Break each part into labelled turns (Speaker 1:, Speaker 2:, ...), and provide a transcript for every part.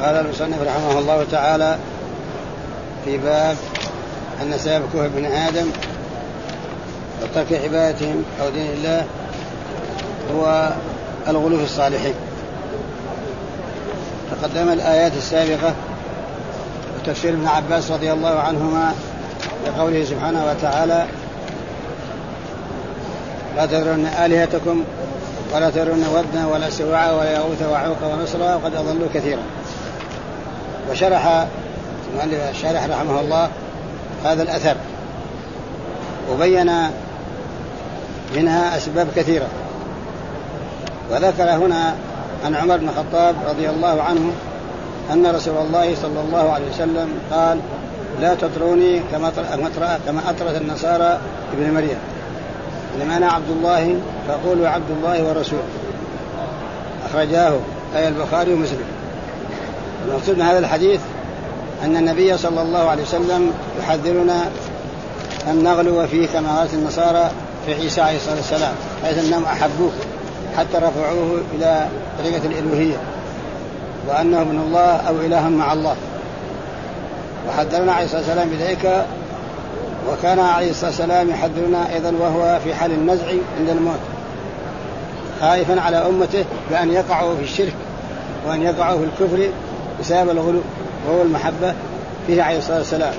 Speaker 1: قال المصنف رحمه الله تعالى في باب أن سبب كفر ابن آدم وترك عبادتهم أو دين الله هو الغلو في الصالحين. تقدم الآيات السابقة وتفسير ابن عباس رضي الله عنهما بقوله سبحانه وتعالى: لا تذرن آلهتكم ولا تذرن ودنا ولا سواعا ولا يغوث ويعوق ونسرا وقد أضلوا كثيرا. وشرح الشارح رحمه الله هذا الأثر وبين منها أسباب كثيرة، وذكر هنا عن عمر بن الخطاب رضي الله عنه أن رسول الله صلى الله عليه وسلم قال: لا تطروني كما أطرت النصارى ابن مريم، إنما أنا عبد الله فقولوا عبد الله ورسوله. أخرجاه أي البخاري ومسلم. المقصود من هذا الحديث أن النبي صلى الله عليه وسلم يحذرنا أن نغلو فيه كما قالت النصارى في عيسى عليه الصلاة والسلام، حيث أنهم أحبوه حتى رفعوه إلى طريقة الإلوهية وأنه ابن الله أو إله مع الله. وحذرنا عليه الصلاة والسلام بذلك، وكان عليه الصلاة والسلام يحذرنا أيضا وهو في حال النزع عند الموت، خائفا على أمته بأن يقعوا في الشرك وأن يقعوا في الكفر بسبب الغلو، وهو المحبة فيه عليه الصلاة والسلام.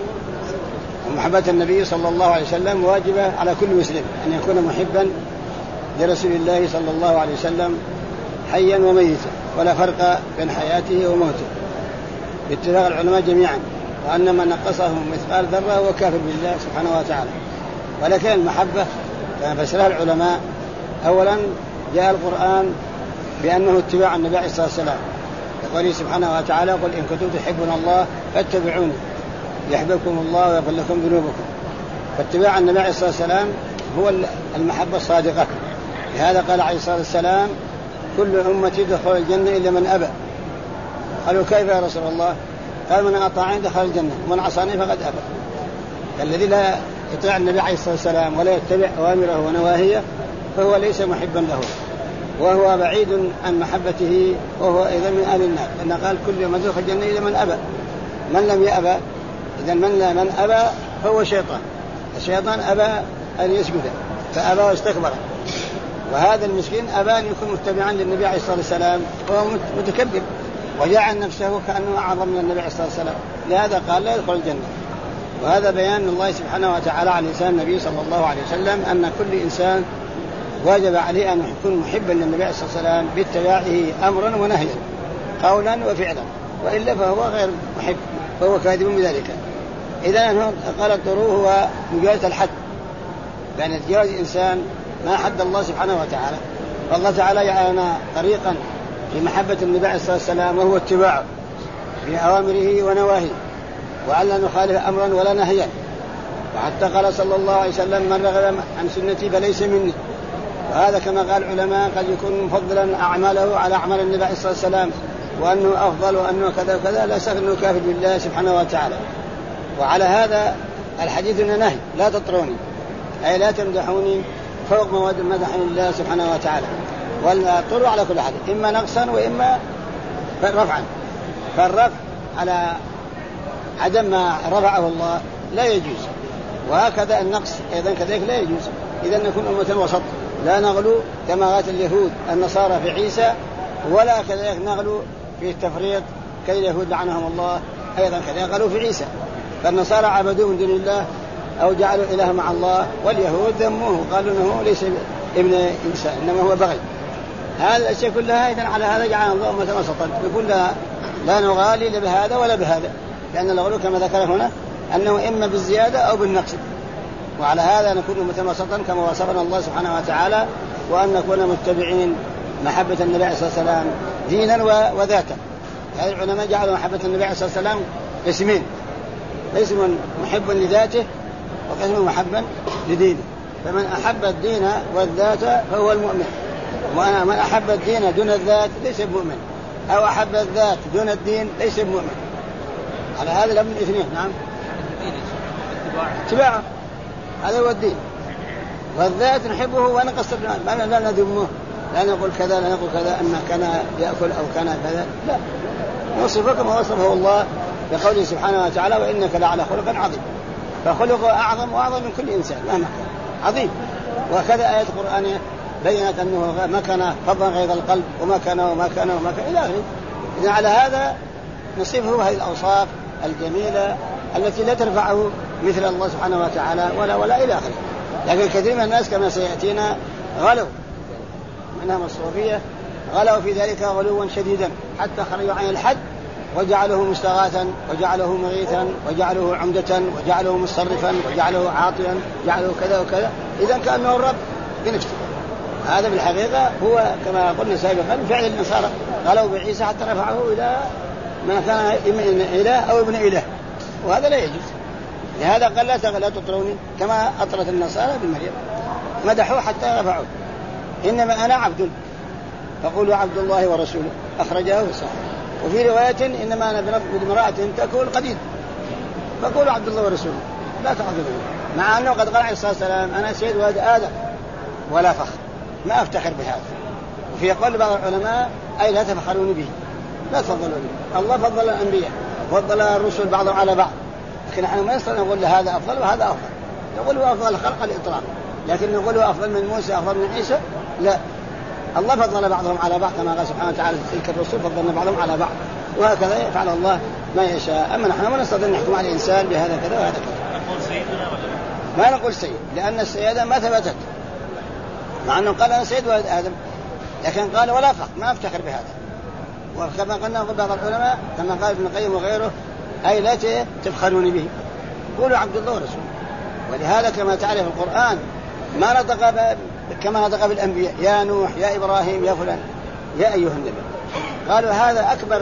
Speaker 1: ومحبة النبي صلى الله عليه وسلم واجبة على كل مسلم أن يكون محبا لرسول الله صلى الله عليه وسلم حيا وميتا، ولا فرق بين حياته وموته باتفاق العلماء جميعا، وأن من نقصهم مثقال ذرة هو كافر بالله سبحانه وتعالى. ولكن المحبة كما فسرها العلماء: أولا جاء القرآن بأنه اتباع النبي عليه الصلاة والسلام، يقول سبحانه وتعالى: قل إن كنتم تحبون الله فاتبعوني يحببكم الله ويغفر لكم ذنوبكم. فاتباع النبي عليه الصلاة والسلام هو المحبة الصادقة. لهذا قال عليه الصلاة والسلام: كل أمتي دخل الجنة إلا من أبى. قالوا: كيف يا رسول الله؟ قال: من أطاعني دخل الجنة ومن عصاني فقد أبى. الذي لا يطيع النبي عليه الصلاة والسلام ولا يتبع أوامره ونواهيه فهو ليس محبا له، وهو بعيد عن محبته، وهو أيضا من أهل النار، لأن قال: كل من دخل الجنة إلا من أبى. من لم يأبى إذا من أبى فهو شيطان. الشيطان أبى أن يسجد فأبى واستكبر، وهذا المسكين أبى أن يكون متبعا للنبي عليه الصلاة والسلام، وهو متكبر وجعل نفسه كأنه أعظم من النبي عليه الصلاة والسلام، لهذا قال: لا يدخل الجنة. وهذا بيان من الله سبحانه وتعالى على لسان النبي صلى الله عليه وسلم أن كل إنسان واجب عليه أن يكون محبا للنبي عليه الصلاة والسلام باتباعه أمرا ونهيا قولا وفعلا، وإلا فهو غير محب، فهو كاذب بذلك. إذا قال الضروه هو مجاوزة الحد، بأن يتجاوز إنسان ما حد الله سبحانه وتعالى. والله تعالى جعلنا طريقا لمحبة النبي عليه الصلاة والسلام، وهو اتباعه بأوامره ونواهيه، وألا نخالف أمرا ولا نهيا. وحتى قال صلى الله عليه وسلم: من رغب عن سنتي فليس مني. وهذا كما قال العلماء قد يكون مفضلا أعماله على أعمال النبي عليه الصلاة والسلام، وأنه أفضل وأنه كذا وكذا، لا شك أنه كافر بالله سبحانه وتعالى. وعلى هذا الحديث نهي: لا تطروني، أي لا تمدحوني فوق مواد مدح الله سبحانه وتعالى. والطر على كل حال إما نقصا وإما رفعا، فالرفع على عدم ما رفعه الله لا يجوز، وهكذا النقص أيضا كذلك لا يجوز. إذا نكون أمة وسط، لا نغلو كما قالت اليهود النصارى في عيسى، ولا كذلك نغلو في التفريط كاليهود لعنهم الله أيضا كذلك غلوا في عيسى. فالنصارى عبدوه من دون الله أو جعلوا إله مع الله، واليهود ذموه قالوا أنه ليس ابن عيسى إنما هو بغي. هذا الأشياء كلها إذن على هذا جعلنا الله أمة وسطا، يقول لا نغالي لا بهذا ولا بهذا، لأن الغلو كما ذكر هنا أنه إما بالزيادة أو بالنقص. وعلى هذا نكون أمة وسطا كما وصفنا الله سبحانه وتعالى، وأن نكون متبعين محبة النبي عليه الصلاة والسلام دينا وذاتا. هذه العلماء جعلوا محبة النبي عليه الصلاة والسلام قسمين: قسم محب لذاته وقسم محبا لدينه. فمن أحب الدين والذات فهو المؤمن، ومن أحب الدين دون الذات ليس بمؤمن، أو أحب الذات دون الدين ليس بمؤمن. على هذا الأمر الاثنين. نعم، اتباعه هذا هو الدين، والذات نحبه ونقصد لا نذمه، لا نقول كذا لا نقول كذا أن كان يأكل أو كان كذا، لا، نوصفه كما وصفه الله بقوله سبحانه وتعالى وإنك لعلى خلق عظيم. فخلقه أعظم وأعظم من كل إنسان مهما كان عظيم. وكذا آية القرآن بينت أنه ما كان فظا غيظ القلب وما كان إلى آخره. إذن على هذا نصفه هذه الأوصاف الجميلة التي لا ترفعه مثل الله سبحانه وتعالى ولا إلى آخره. لكن كثير من الناس كما سيأتينا غلوا منهم الصوفية، غلوا في ذلك غلوا شديدا حتى خرجوا عن الحد وجعله مستغاثا وجعله مغيثا وجعله عمدة وجعله مصرفا وجعله عاطيا جعله كذا وكذا. إذن كأنه الرب بنفسه. هذا بالحقيقة هو كما قلنا سابقا فعل النصارى، غلوا بعيسى حتى رفعه إلى ما كان إله أو ابن إله، وهذا لا يجوز. لهذا قال لا تطروني كما أطرت النصارى بمريم، مدحوه حتى رفعوه. إنما أنا عبد فقولوا عبد الله ورسوله، أخرجه في الصحيح. وفي رواية إنما أنا بامرأة تأكل قديد فقولوا عبد الله ورسوله لا تعظمون. مع أنه قد قال عليه الصلاة والسلام أنا سيد ولد آدم ولا فخر، ما أفتخر بهذا. وفي قول بعض العلماء أي لا تفخرون به، لا تفضلوا به. الله فضل الأنبياء وفضل الرسل بعضهم على بعض، لكن نحن ما نستطيع نقول هذا أفضل وهذا أفضل. نقول أفضل الخلق الإطلاق، لكن نقول أفضل من موسى أفضل من عيسى لا. الله فضل بعضهم على بعض كما قال سبحانه وتعالى تلك الرسل فضلنا بعضهم على بعض، وهكذا يفعل الله ما يشاء. أما نحن ما نستطيع نحكم على الإنسان بهذا كذا وهذا كذا. ما نقول سيد لأن السيادة ما ثبتت، مع أنه قال أنا سيد ولد آدم، لكن قال ولا فخر ما أفتخر بهذا. وكما قلنا بعض العلماء كما قال ابن القيم وغيره أي لا تفخرون به، قولوا عبد الله ورسوله. ولهذا كما تعرف القرآن ما نطق كما نطق بالأنبياء يا نوح يا إبراهيم يا فلان يا أيها النبي. قالوا هذا أكبر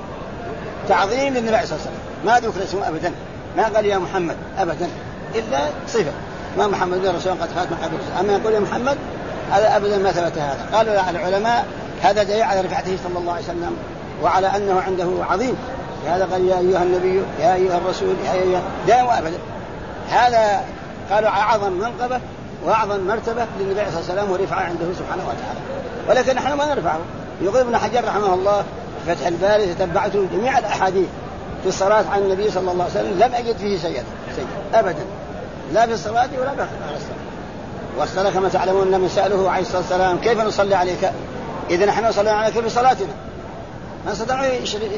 Speaker 1: تعظيم للنبي صلى الله عليه وسلم، ما ذكر اسمه أبدا، ما قال يا محمد أبدا إلا صفة، ما محمد رسول قد خاتم قبل. أما يقول يا محمد هذا أبدا ما ثبت هذا. قالوا العلماء هذا دليل على رفعته صلى الله عليه وسلم وعلى أنه عنده عظيم. هذا قال يا أيها النبي يا أيها الرسول يا أيها دائما وأبدا. هذا قالوا أعظم منقبة وأعظم مرتبة للنبي صلى الله عليه وسلم ورفعه عنده سبحانه وتعالى، ولكن نحن ما نرفعه. يقول ابن حجر رحمه الله في فتح الباري تتبعت جميع الأحاديث في الصلاة على النبي صلى الله عليه وسلم لم أجد فيه سيد أبدا، لا في الصلاة ولا في الصلاة. والصلاة كما تعلمون لما سأله عليه الصلاة والسلام كيف نصلي عليك، إذا نحن نصلي عليك في صلاتنا ما استطاعوا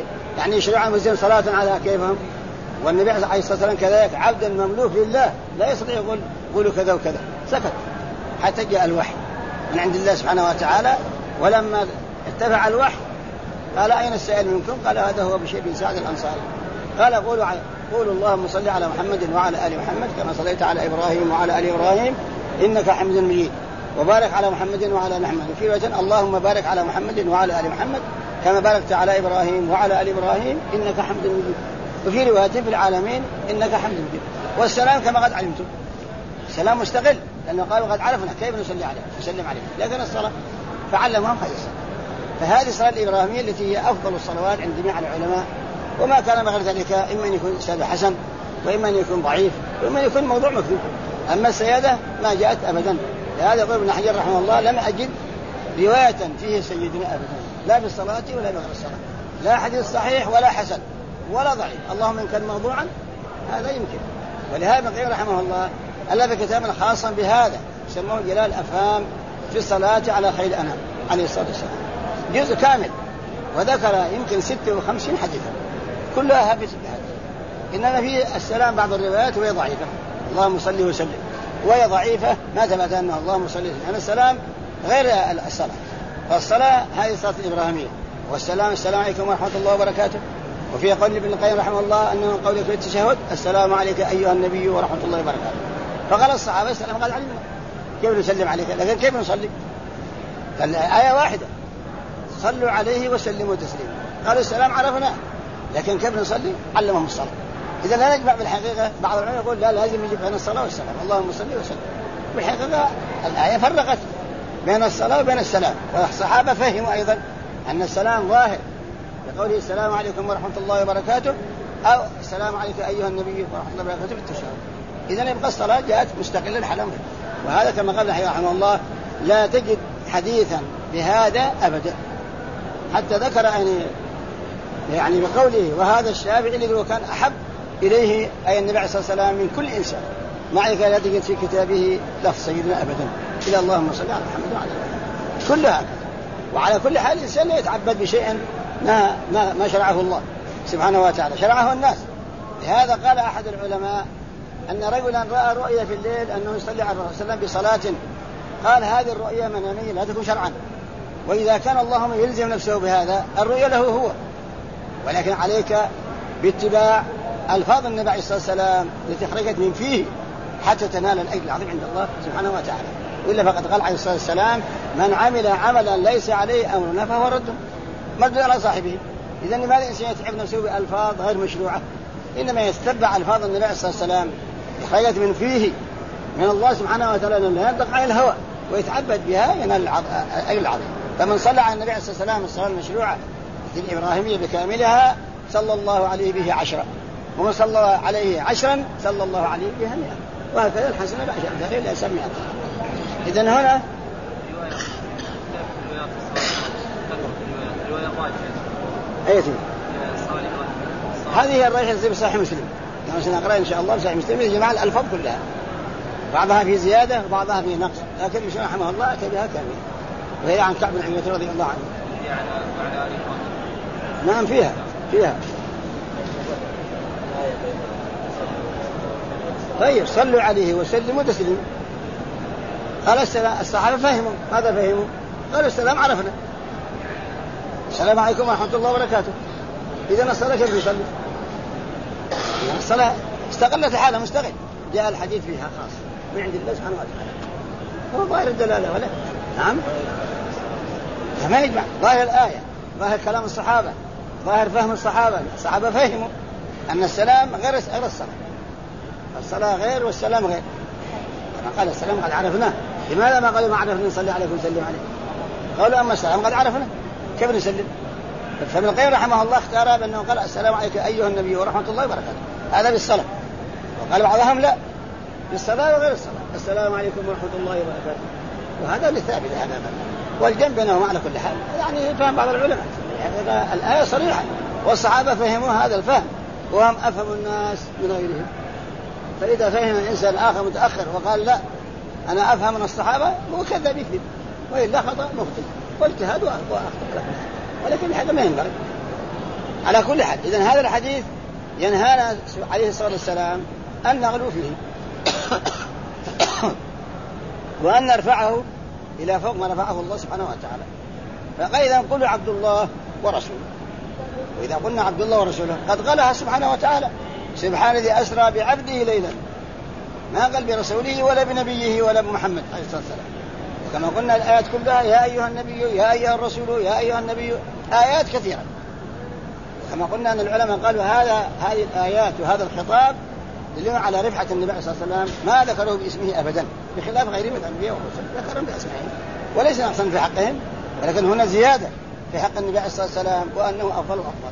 Speaker 1: يشرعوا مزين صلاة على كيفهم. والنبي عليه الصلاة والسلام كذلك عبد مملوك لله لا يستطيع يقول قولوا كذا وكذا، سكت حتى جاء الوحي من عند الله سبحانه وتعالى. ولما ارتفع الوحي قال أين السائل منكم؟ قال هذا هو بشير بن سعد الأنصاري. قال قولوا اللهم صل على محمد وعلى آل محمد كما صليت على إبراهيم وعلى آل إبراهيم إنك حميد مجيد، وبارك على محمد وعلى آل محمد. في رواية اللهم بارك على محمد وعلى آل محمد كما باركت على إبراهيم وعلى آل إبراهيم إنك حميد مجيد. وفي رواية في العالمين إنك حميد مجيد. والسلام كما قد علمتم، السلام مستقل لأنه قالوا قد عرفنا كيف نصلي عليه نسلم عليه، لكن الصلاة فعلمهم خير الصلاة. فهذه الصلاة الإبراهيمية التي هي أفضل الصلوات عند جميع العلماء، وما كان بغير ذلك إما أن يكون إسناده حسن وإما أن يكون ضعيف وإما أن يكون موضوع مكذوب. أما السيادة ما جاءت أبدا. لهذا يقول ابن حجر رحمه الله لم أجد رواية فيه سيدنا أبدا، لا بالصلاة ولا بغير الصلاة، لا حديث صحيح ولا حسن ولا ضعيف، اللهم إن كان موضوعا هذا يمكن. ولهذا ابن القيم رحمه الله ألف كتابا خاصا بهذا يسموه جلال الأفهام في الصلاة على خير الأنام عليه الصلاة والسلام، جزء كامل، وذكر يمكن 56 حديثا كلها هابت بهذا. إنما في السلام بعض الروايات وهي ضعيفة اللهم صل وسلم، وهي ضعيفة ما ثبت أنه اللهم صل وسلم. يعني السلام غير الصلاة، فالصلاة هذه الصلاة الإبراهيمية، والسلام السلام عليكم ورحمة الله وبركاته. وفي قول ابن القيم رحمه الله أنه قول في التشهد السلام عليك أيها النبي ورحمة الله وبركاته. فقال الصحابة السلام قال علمنا كيف نسلم عليك، لكن كيف نصلي؟ الآية واحدة صلوا عليه وسلموا تسليما. قالوا السلام عرفنا لكن كيف نصلي؟ علمهم الصلاة. إذا لا نجمع بالحقيقة. بعض العلماء يقول لا لازم يجب بين الصلاة والسلام اللهم صل وسلم. بالحقيقة الآية فرقت بين الصلاة وبين السلام، والصحابة فهموا أيضا أن السلام ظاهر بقوله السلام عليكم ورحمة الله وبركاته أو السلام عليك أيها النبي ورحمة الله وبركاته في التشهد. إذن يبقى الصلاة جاءت مستقلة الحلم. وهذا كما قال رحمه الله لا تجد حديثا بهذا أبدا، حتى ذكر أن يعني بقوله وهذا الشافعي الذي هو كان أحب إليه أي النبي عليه الصلاة والسلام من كل إنسان، مع ذلك لا تجد في كتابه لفظ سيدنا أبدا إلا اللهم صل على محمد وعلى آله، كلها. وعلى كل حال الإنسان لا يتعبد بشيء ما شرعه الله سبحانه وتعالى، شرعه الناس. لهذا قال أحد العلماء أن رجلا رأى رؤيا في الليل أنه يصلي على الرسول صلى الله عليه وسلم بصلاة، قال هذه الرؤيا منامية لا تكون شرعا، وإذا كان اللهم يلزم نفسه بهذا الرؤيا له هو، ولكن عليك باتباع ألفاظ النبي عليه الصلاة والسلام التي خرجت من فيه حتى تنال الأجر العظيم عند الله سبحانه وتعالى. وإلا فقد قال عليه الصلاة والسلام من عمل عملا ليس عليه أمرنا فهو رد على صاحبه. إذن لماذا الإنسان يتعب نفسه بألفاظ غير مشروعة؟ إنما يتبع ألفاظ النبي عليه الصلاة والسلام خرجت من فيه من الله سبحانه وتعالى، لا ينطق عن الهوى ويتعبد بها ينال الأجر العظيم. فمن صلى على النبي عليه الصلاة والسلام الصلاة المشروعة الإبراهيمية بكاملها صلى الله عليه به 10، ومن صلى عليه 10 صلى الله عليه بها 100، وهكذا الحسنة بعشر ذلك لا يسمى. إذن هنا هذه هي الرواية التي في صحيح مسلم، يعني سنقرأ إن شاء الله في صحيح مسلم يجمع الألفاظ كلها، بعضها في زيادة وبعضها في نقص، لكن مش رحمه الله أتى بها كاملة. وهي عن كعب بن عجرة رضي الله عنه. نعم فيها. طيب صلوا عليه وسلموا تسليما. قال الصحابة فهموا ماذا فهموا؟ قالوا السلام عرفنا، السلام عليكم ورحمة الله وبركاته. إذا الصلاة كيف يصلي؟ الصلاة استقلت حالها مستقل، جاء الحديث فيها خاص من عند الله سبحانه وتعالى، هو ظاهر الدلالة ولا؟ نعم ما يجمع ظاهر الآية، ظاهر كلام الصحابة، ظاهر فهم الصحابة فهموا أن السلام غير الصلاة، الصلاة غير والسلام غير. قال السلام قد عرفناه، لماذا ما قالوا ما عرفنا نصلي عليكم ونسلم عليه؟ قالوا أما السلام قد عرفنا كيف نسلم؟ فابن القيم رحمه الله اختار بأنه قال السلام عليك أيها النبي ورحمة الله وبركاته، هذا بالصلاة. وقال بعضهم لا، بالصلاة وغير الصلاة، السلام عليكم ورحمة الله وبركاته، وهذا للثابت هذا. والجنب بينهم على كل حال يعني فهم بعض العلماء يعني الآية صريحة، والصحابة فهموا هذا الفهم وهم أفهم الناس من غيرهم. فإذا فهم الإنسان آخر متأخر وقال لا أنا أفهم من الصحابة هو كذب يكذب، وإلا خطأ مخطئ واجتهاد وأخطأ، ولكن هذا ما ينبغي على كل حال. إذن هذا الحديث ينهانا عليه الصلاة والسلام أن نغلو فيه وأن نرفعه إلى فوق ما رفعه الله سبحانه وتعالى. فقال إذا قلوا عبد الله ورسوله، وإذا قلنا عبد الله ورسوله قد قالها سبحانه وتعالى سبحان الذي أسرى بعبده ليلا، ما قال برسوله ولا بنبيه ولا بمحمد عليه الصلاة والسلام. وكما قلنا الآيات كلها يا أيها النبي يا أيها الرسول يا أيها النبي، آيات كثيرة. كما قلنا أن العلماء قالوا هذه الآيات وهذا الخطاب يدل على رفعة النبي صلى الله عليه وسلم، ما ذكروه باسمه أبدا بخلاف غيره من الأنبياء والرسل ذكرهم بأسمائهم وليس نقصا في حقهم، ولكن هنا زيادة في حق النبي صلى الله عليه وسلم وأنه أفضل وأفضل.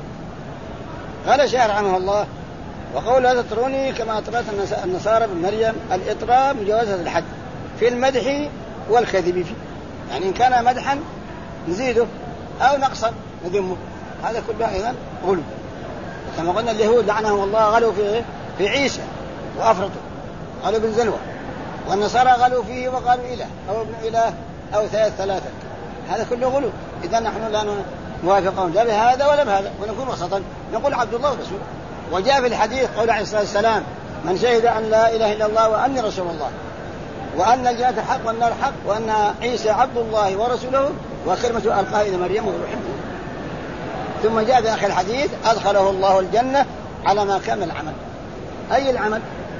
Speaker 1: قال الشاعر رحمه الله وقول لا تطروني كما أطرت النصارى بمريم، الإطراء مجاوزة الحد في المدح والكذب فيه، يعني إن كان مدحا نزيده أو نقصا نذمه، هذا كله أيضا غلو. كما قلنا اليهود لعنهم الله غلوا في عيسى وأفرطوا، قالوا ابن زلوة، والنصارى غلوا فيه وقالوا إله أو ابن إله أو ثلاثة، هذا كله غلو. إذا نحن لا نوافقهم لا بهذا ولا بهذا، ونكون وسطا نقول عبد الله ورسوله. وجاء في الحديث قول عليه الصلاة والسلام من شهد أن لا إله إلا الله وأني رسول الله وأن الجنة حق والنار حق وأن عيسى عبد الله ورسوله وكلمة ألقاها إلى مريم وروح منه. ثم جاء في آخر الحديث أدخله الله الجنة على ما كان العمل. أي العمل؟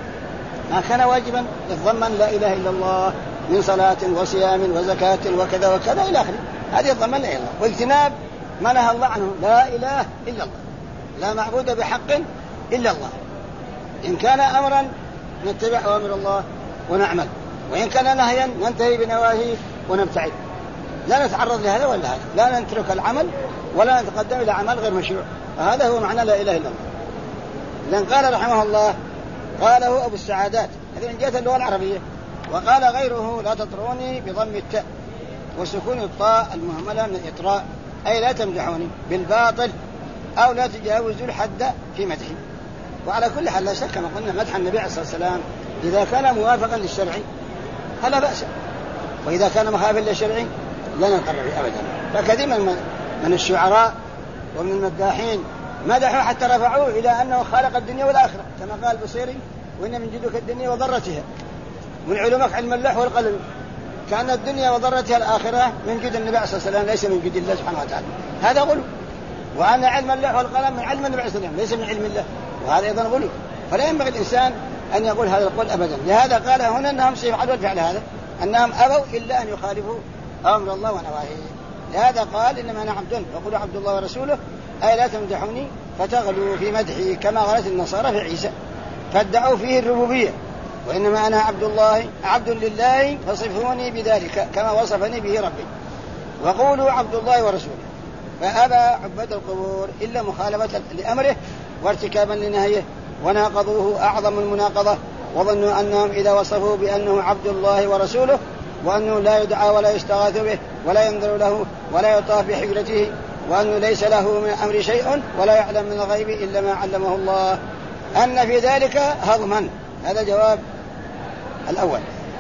Speaker 1: ما كان واجبا يتضمن لا إله إلا الله من صلاة وصيام وزكاة وكذا وكذا إلى آخره، هذه يتضمن لا إله إلا الله. واجتناب ما نهى الله عنه لا إله إلا الله، لا معبود بحق إلا الله. إن كان أمرا نتبع أوامر الله ونعمل، وإن كان نهيا ننتهي بنواهيه ونبتعد، لا نتعرض لهذا ولا هذا، لا نترك العمل ولا نتقدم إلى عمل غير مشروع، فهذا هو معنى لا إله إلا الله. لأن قال رحمه الله قاله أبو السعادات هذه من جهة اللغة العربية، وقال غيره لا تطروني بضم التاء وسكون الطاء المهملة من الإطراء، أي لا تمدحوني بالباطل أو لا تجاوزوا الحد في مدحه. وعلى كل حال لا شك كما قلنا مدح النبي عليه الصلاة والسلام إذا كان موافقا للشرع فلا بأس، وإذا كان مخالفا للشرع لا نقر به أبدا. فكثير من الشعراء ومن المداحين مدحوا حتى رفعوه إلى أنه خالق الدنيا والآخرة، كما قال البصيري: وإن من جدك الدنيا وضرتها، من علومك علم اللوح والقلم. كأن الدنيا وضرتها الآخرة من جد النبي عليه الصلاة والسلام ليس من جد الله سبحانه وتعالى، هذا غلو. وأن علم اللوح والقلم من علم النبي عليه الصلاة والسلام ليس من علم الله، وهذا أيضا غلو. فلا ينبغي الإنسان أن يقول هذا القول أبدا. لهذا قال هنا أنهم سيفعلوا الفعل هذا، أنهم أبوا إلا أن يخالفوا أمر الله ونواهيه. لهذا قال: إنما أنا عبد فقولوا عبد الله ورسوله، أي لا تمدحوني فتغلوا في مدحي كما غلت النصارى في عيسى فادعوا فيه الربوبية، وإنما أنا عبد لله فصفوني بذلك كما وصفني به ربي، وقولوا عبد الله ورسوله. فأبى عباد القبور إلا مخالفة لأمره وارتكابا لنهيه، وناقضوه أعظم المناقضة، وظنوا أنهم إذا وصفوا بأنه عبد الله ورسوله وأنه لا يدعى ولا يستغاث به ولا ينظر له ولا يطاف بحجرته، وأنه ليس له من أمر شيء ولا يعلم من الغيب إلا ما علمه الله، أن في ذلك هضما. هذا جواب الأول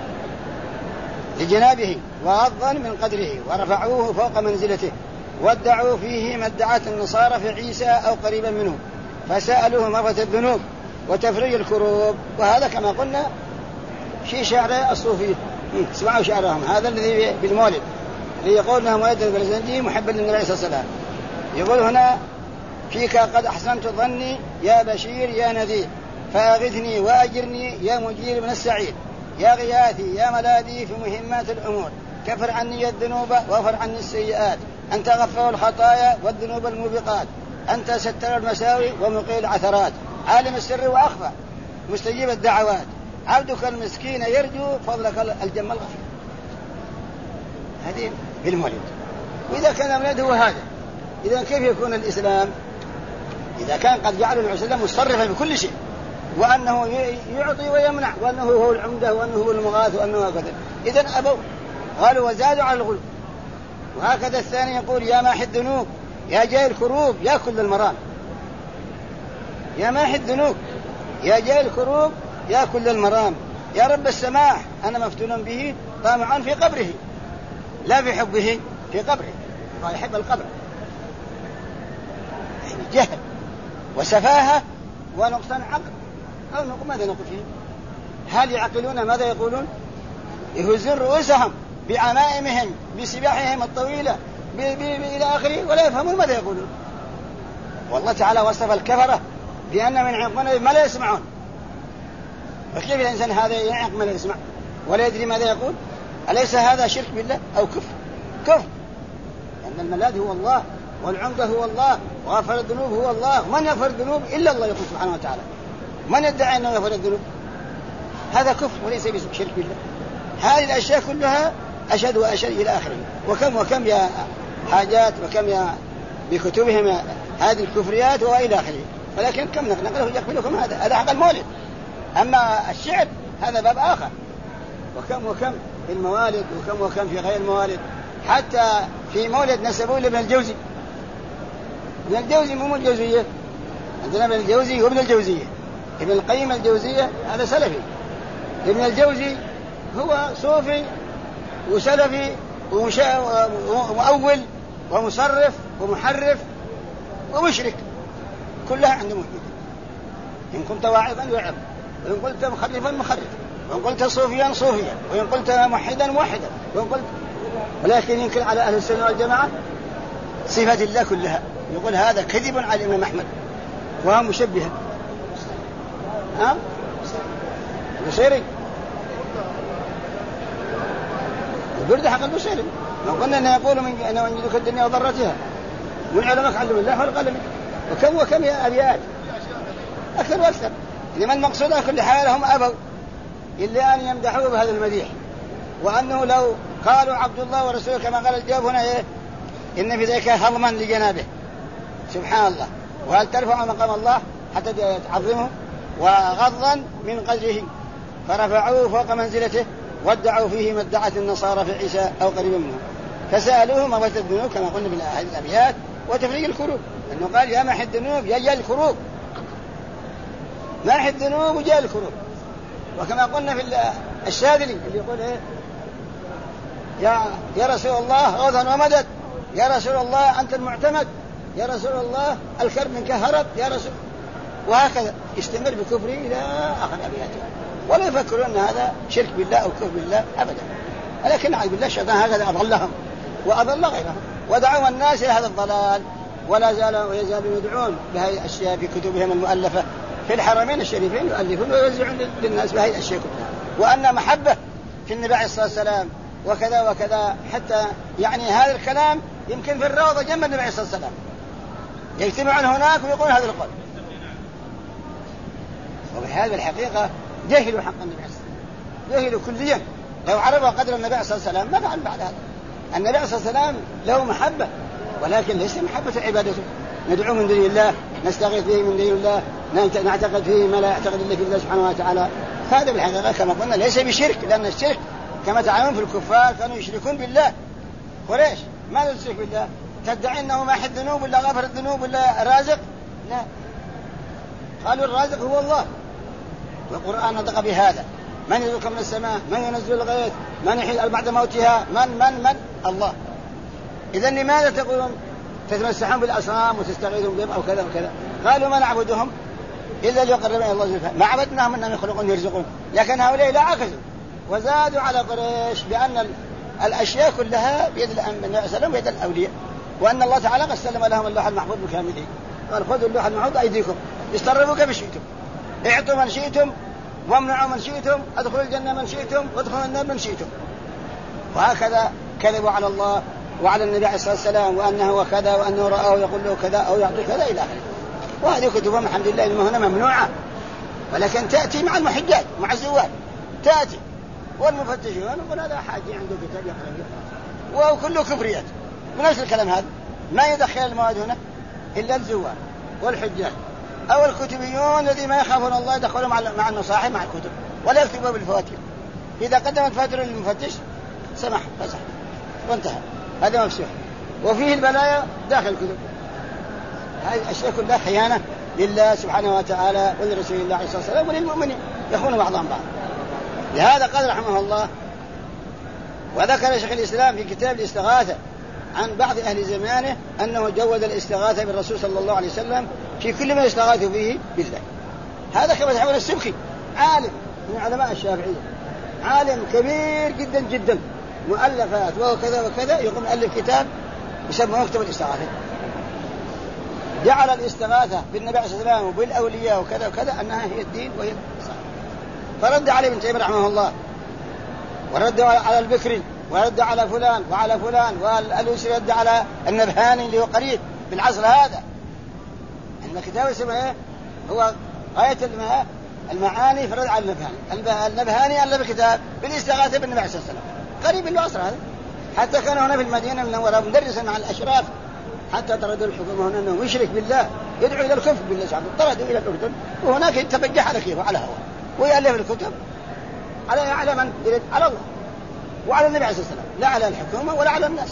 Speaker 1: لجنابه، وغضا من قدره، ورفعوه فوق منزلته، وادعوا فيه ما ادعت النصارى في عيسى أو قريبا منه، فسألوه مغفرة الذنوب وتفريج الكروب. وهذا كما قلنا شيء شعر الصوفية، اسمعوا شعرهم هذا الذي بالمولد، اللي يقول انه مولد البرزنجي محب للنبي عليه الصلاة والسلام. يقول هنا: فيك قد أحسنت ظني يا بشير يا نذير، فأغثني وأجرني يا مجير من السعير، يا غياثي يا ملاذي في مهمات الأمور، كفر عني الذنوب واغفر عني السيئات، أنت غفر الخطايا والذنوب الموبقات، أنت ستر المساوي ومقيل العثرات، عالم السر وأخفى مستجيب الدعوات، عبدك المسكين يرجو فضلك الجم الغفير. هذه بالمولد. وإذا كان المولد هو هذا، إذا كيف يكون الإسلام إذا كان قد جعل الإسلام مصرفا بكل شيء، وأنه يعطي ويمنع، وأنه هو العمدة، وأنه هو المغاث، وأنه هكذا؟ إذن أبوا، قالوا وزادوا على الغلو. وهكذا الثاني يقول: يا ماحي الذنوب يا جاي الكروب يا كل المرام، يا ماحي الذنوب يا جاي الكروب يا كل المرام، يا رب السماح أنا مفتون به طامعا في قبره، لا في حبه في قبره، يحب القبر. يعني جهل وسفاهة ونقصان عقل، أو ماذا نقول فيه؟ هل يعقلون ماذا يقولون؟ يهزون رؤوسهم بعمائمهم بسباحهم الطويلة إلى آخره، ولا يفهمون ماذا يقولون. والله تعالى وصف الكفرة بأن من عقلنا ما لا يسمعون، فكيف الإنسان هذا يعق ما لا يسمع ولا يدري ماذا يقول؟ أليس هذا شرك بالله أو كفر؟ لأن الملاذ هو الله، والعمدة هو الله، وغفر الذنوب هو الله. من يغفر الذنوب إلا الله يقول سبحانه وتعالى. من يدعي أنه يغفر الذنوب؟ هذا كفر وليس بشرك بالله. هذه الأشياء كلها أشد وأشد إلى آخره. وكم يا حاجات، وكم يا بكتبهم هذه الكفريات وإلى آخره. ولكن كم نقله يقبلكم هذا حق المولد. أما الشعر هذا باب آخر. وكم في الموالد، وكم في غير الموالد. حتى في مولد نسبوه لابن الجوزي. ابن الجوزي مو الجوزية، عندنا ابن الجوزي وابن الجوزية. ابن القيم الجوزية هذا سلفي، ابن الجوزي هو صوفي وسلفي ومؤول ومصرف ومحرف ومشرك، كلها عنده موجودة. إن كنت واعظا يعظ، وإن قلت مخرفا مخرف، وإن قلت صوفيا صوفيا، وإن قلت موحدا موحدا، وإن قلت. ولكن ينكر على أهل السنة والجماعة صفات الله كلها، يقول هذا كذب على الإمام أحمد وهو مشبها. البصيري البرد حق البصيري ما قلنا أنه يقول أنا وجدك الدنيا وضرتها من علمك علم الله والقلم. وكم يا أبيات أكثر وأكثر. لمن المقصود كل حال هم أبوا إلا أن يمدحوا بهذا المديح، وأنه لو قالوا عبد الله ورسوله كما قال الجواب هنا إن في ذلك هضما لجنابه سبحان الله. وهل ترفع مقام الله حتى تعظمه؟ وغضا من قدره، فرفعوه فوق منزلته، وادعوا فيه ما ادعت النصارى في عيسى أو قريبا منه، فسألوه مغفرة الذنوب كما قلنا بالأبيات وتفريج الكروب. أنه قال يا محي الذنوب يا الكروب، محي الذنوب وجاء الكروب. وكما قلنا في الشاذلي اللي يقول إيه يا رسول الله غوثا ومدد، يا رسول الله أنت المعتمد، يا رسول الله الكرب منك هرب يا رسول، وهكذا يستمر بكفره إلى آخر أبياته، ولا يفكرون أن هذا شرك بالله أو كفر بالله أبدا. ولكن نعوذ بالله الشيطان هكذا أضلهم وأضل غيرهم ودعوا الناس إلى هذا الضلال، ولا زالوا ويزالوا يدعون بهذه الأشياء في كتبهم المؤلفة في الحرمين الشريفين، يؤلفون ويوزعون للناس بهذه الأشياء كلها، وأن محبة في النبي عليه الصلاة والسلام وكذا وكذا، حتى يعني هذا الكلام يمكن في الروضة جنب النبي عليه الصلاة والسلام يجتمعون هناك ويقول هذا القول. وبهذا الحقيقة جهلوا حق النبي عليه الصلاة والسلام، جهلوا كليا. لو عرفوا قدر النبي عليه الصلاة والسلام ما فعل بعد هذا. النبي عليه الصلاة والسلام له محبة، ولكن ليس محبة عبادته، ندعو من دون الله، نستغيث به من دون الله، نعتقد فيه ما لا يعتقد إلا في الله سبحانه وتعالى. هذا بالحقيقة كما قلنا ليس بشرك، لأن الشرك كما تعلمون في الكفار كانوا يشركون بالله. قريش ماذا يشرك بالله؟ تدعي أنه ماحي الذنوب ولا غافر الذنوب ولا رازق؟ لا، قالوا الرازق هو الله، والقرآن نطق بهذا. من يرزقكم من السماء، من ينزل الغيث، من يحيي الأرض بعد موتها، من الله. إذن لماذا تقولون تتمسحون بالأصنام وتستغيثون بهم أو كذا وكذا؟ قالوا ما نعبدهم إلا ليقربون إلى الله زلفى، ما عبدناهم أنهم يخلقون يرزقون. لكن هؤلاء لا عكسوا وزادوا على قريش بأن الأشياء كلها بيد النبي صلى الله عليه وسلم ويد الأولياء، وأن الله تعالى قد سلم لهم اللوح المحفوظ بكامله. قال خذوا اللوح المحفوظ أيديكم، اشتربوا كما شئتم، اعطوا من شئتم وامنعوا من شئتم، ادخلوا الجنة من شئتم وادخلوا النار من شئتم. وهكذا كذبوا على الله وعلى النبي عليه الصلاة والسلام، وأنه وكذا، وأنه رآه يقول له كذا أو يعطي كذا إلى آخره. وهذه كتبهم الحمد لله هنا ممنوعة، ولكن تأتي مع المحجات مع الزوال تأتي، والمفتشون يقول هذا حاجي عنده كتاب يقرأ، وكله كفريات. ونفس الكلام هذا ما يدخل المواد هنا إلا الزوال والحجات أو الكتبيون الذي ما يخافون الله يدخلوا مع المصاحف مع الكتب ولا يكتبوا بالفواتير. إذا قدمت فاتورة للمفتش سمح فسح وانتهى، هذا مفسوح، وفيه البلايا داخل الكتب. هذه الأشياء كلها خيانة لله سبحانه وتعالى ولرسول الله عليه الصلاة والسلام وللمؤمنين، يخون بعضهم بعض. لهذا قال رحمه الله، وذكر شيخ الإسلام في كتاب الاستغاثة عن بعض أهل زمانه أنه جوز الاستغاثة بالرسول صلى الله عليه وسلم في كل ما يستغاث به بالله. هذا كما تعلمون السبكي عالم من علماء الشافعية، عالم كبير جدا جدا، مؤلفات وكذا وكذا، يقوم مؤلف كتاب يسمى مكتب الاستغاثة، جعل الاستغاثة بالنبي عليه الصلاة والسلام وبالأولياء وكذا وكذا أنها هي الدين وهي الصلاة. فرد عليه ابن تيمية رحمه الله، ورد على البكري، ورد على فلان وعلى فلان، والألوسي رد على النبهاني اللي هو قريب بالعصر هذا. عندنا كتاب اسمه هو غاية المعاني في الرد على النبهاني. النبهاني ألف كتاب بالاستغاثة بالنبي عليه الصلاة والسلام قريب بالعصر هذا، حتى كان هنا في المدينة المنورة مدرسا مع الأشراف، حتى طردوا الحكومة هنا أنه يشرك بالله، يدعو إلى الكفر بالله سبحانه، طردوا إلى الأردن، وهناك يتبجح على كيفه على هواه، ويألف الكتب على من يريد، على الله وعلى النبي عليه الصلاة والسلام، لا على الحكومة ولا على الناس.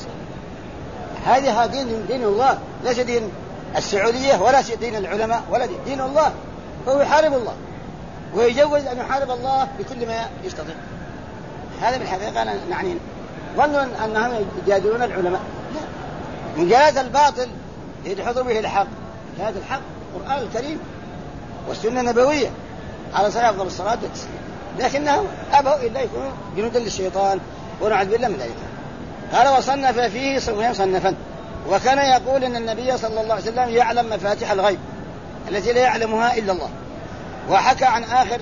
Speaker 1: هذه دين الله، ليس دين السعودية ولا دين العلماء ولا دين الله. فهو يحارب الله ويجوز أن يحارب الله بكل ما يستطيع. هذا بالحقيقة يعني ظنوا أنهم يجادلون العلماء، لا، من جهة الباطل يدحضوا به الحق، جهة الحق القرآن الكريم والسنة النبوية على صلاة أفضل الصلاة والتسليم، لكنهم أبوا إلا يكونوا جنودا للشيطان ونعوذ بالله من ذلك. قال وصنف فيه صنفا، وكان يقول إن النبي صلى الله عليه وسلم يعلم مفاتيح الغيب التي لا يعلمها إلا الله، وحكى عن آخر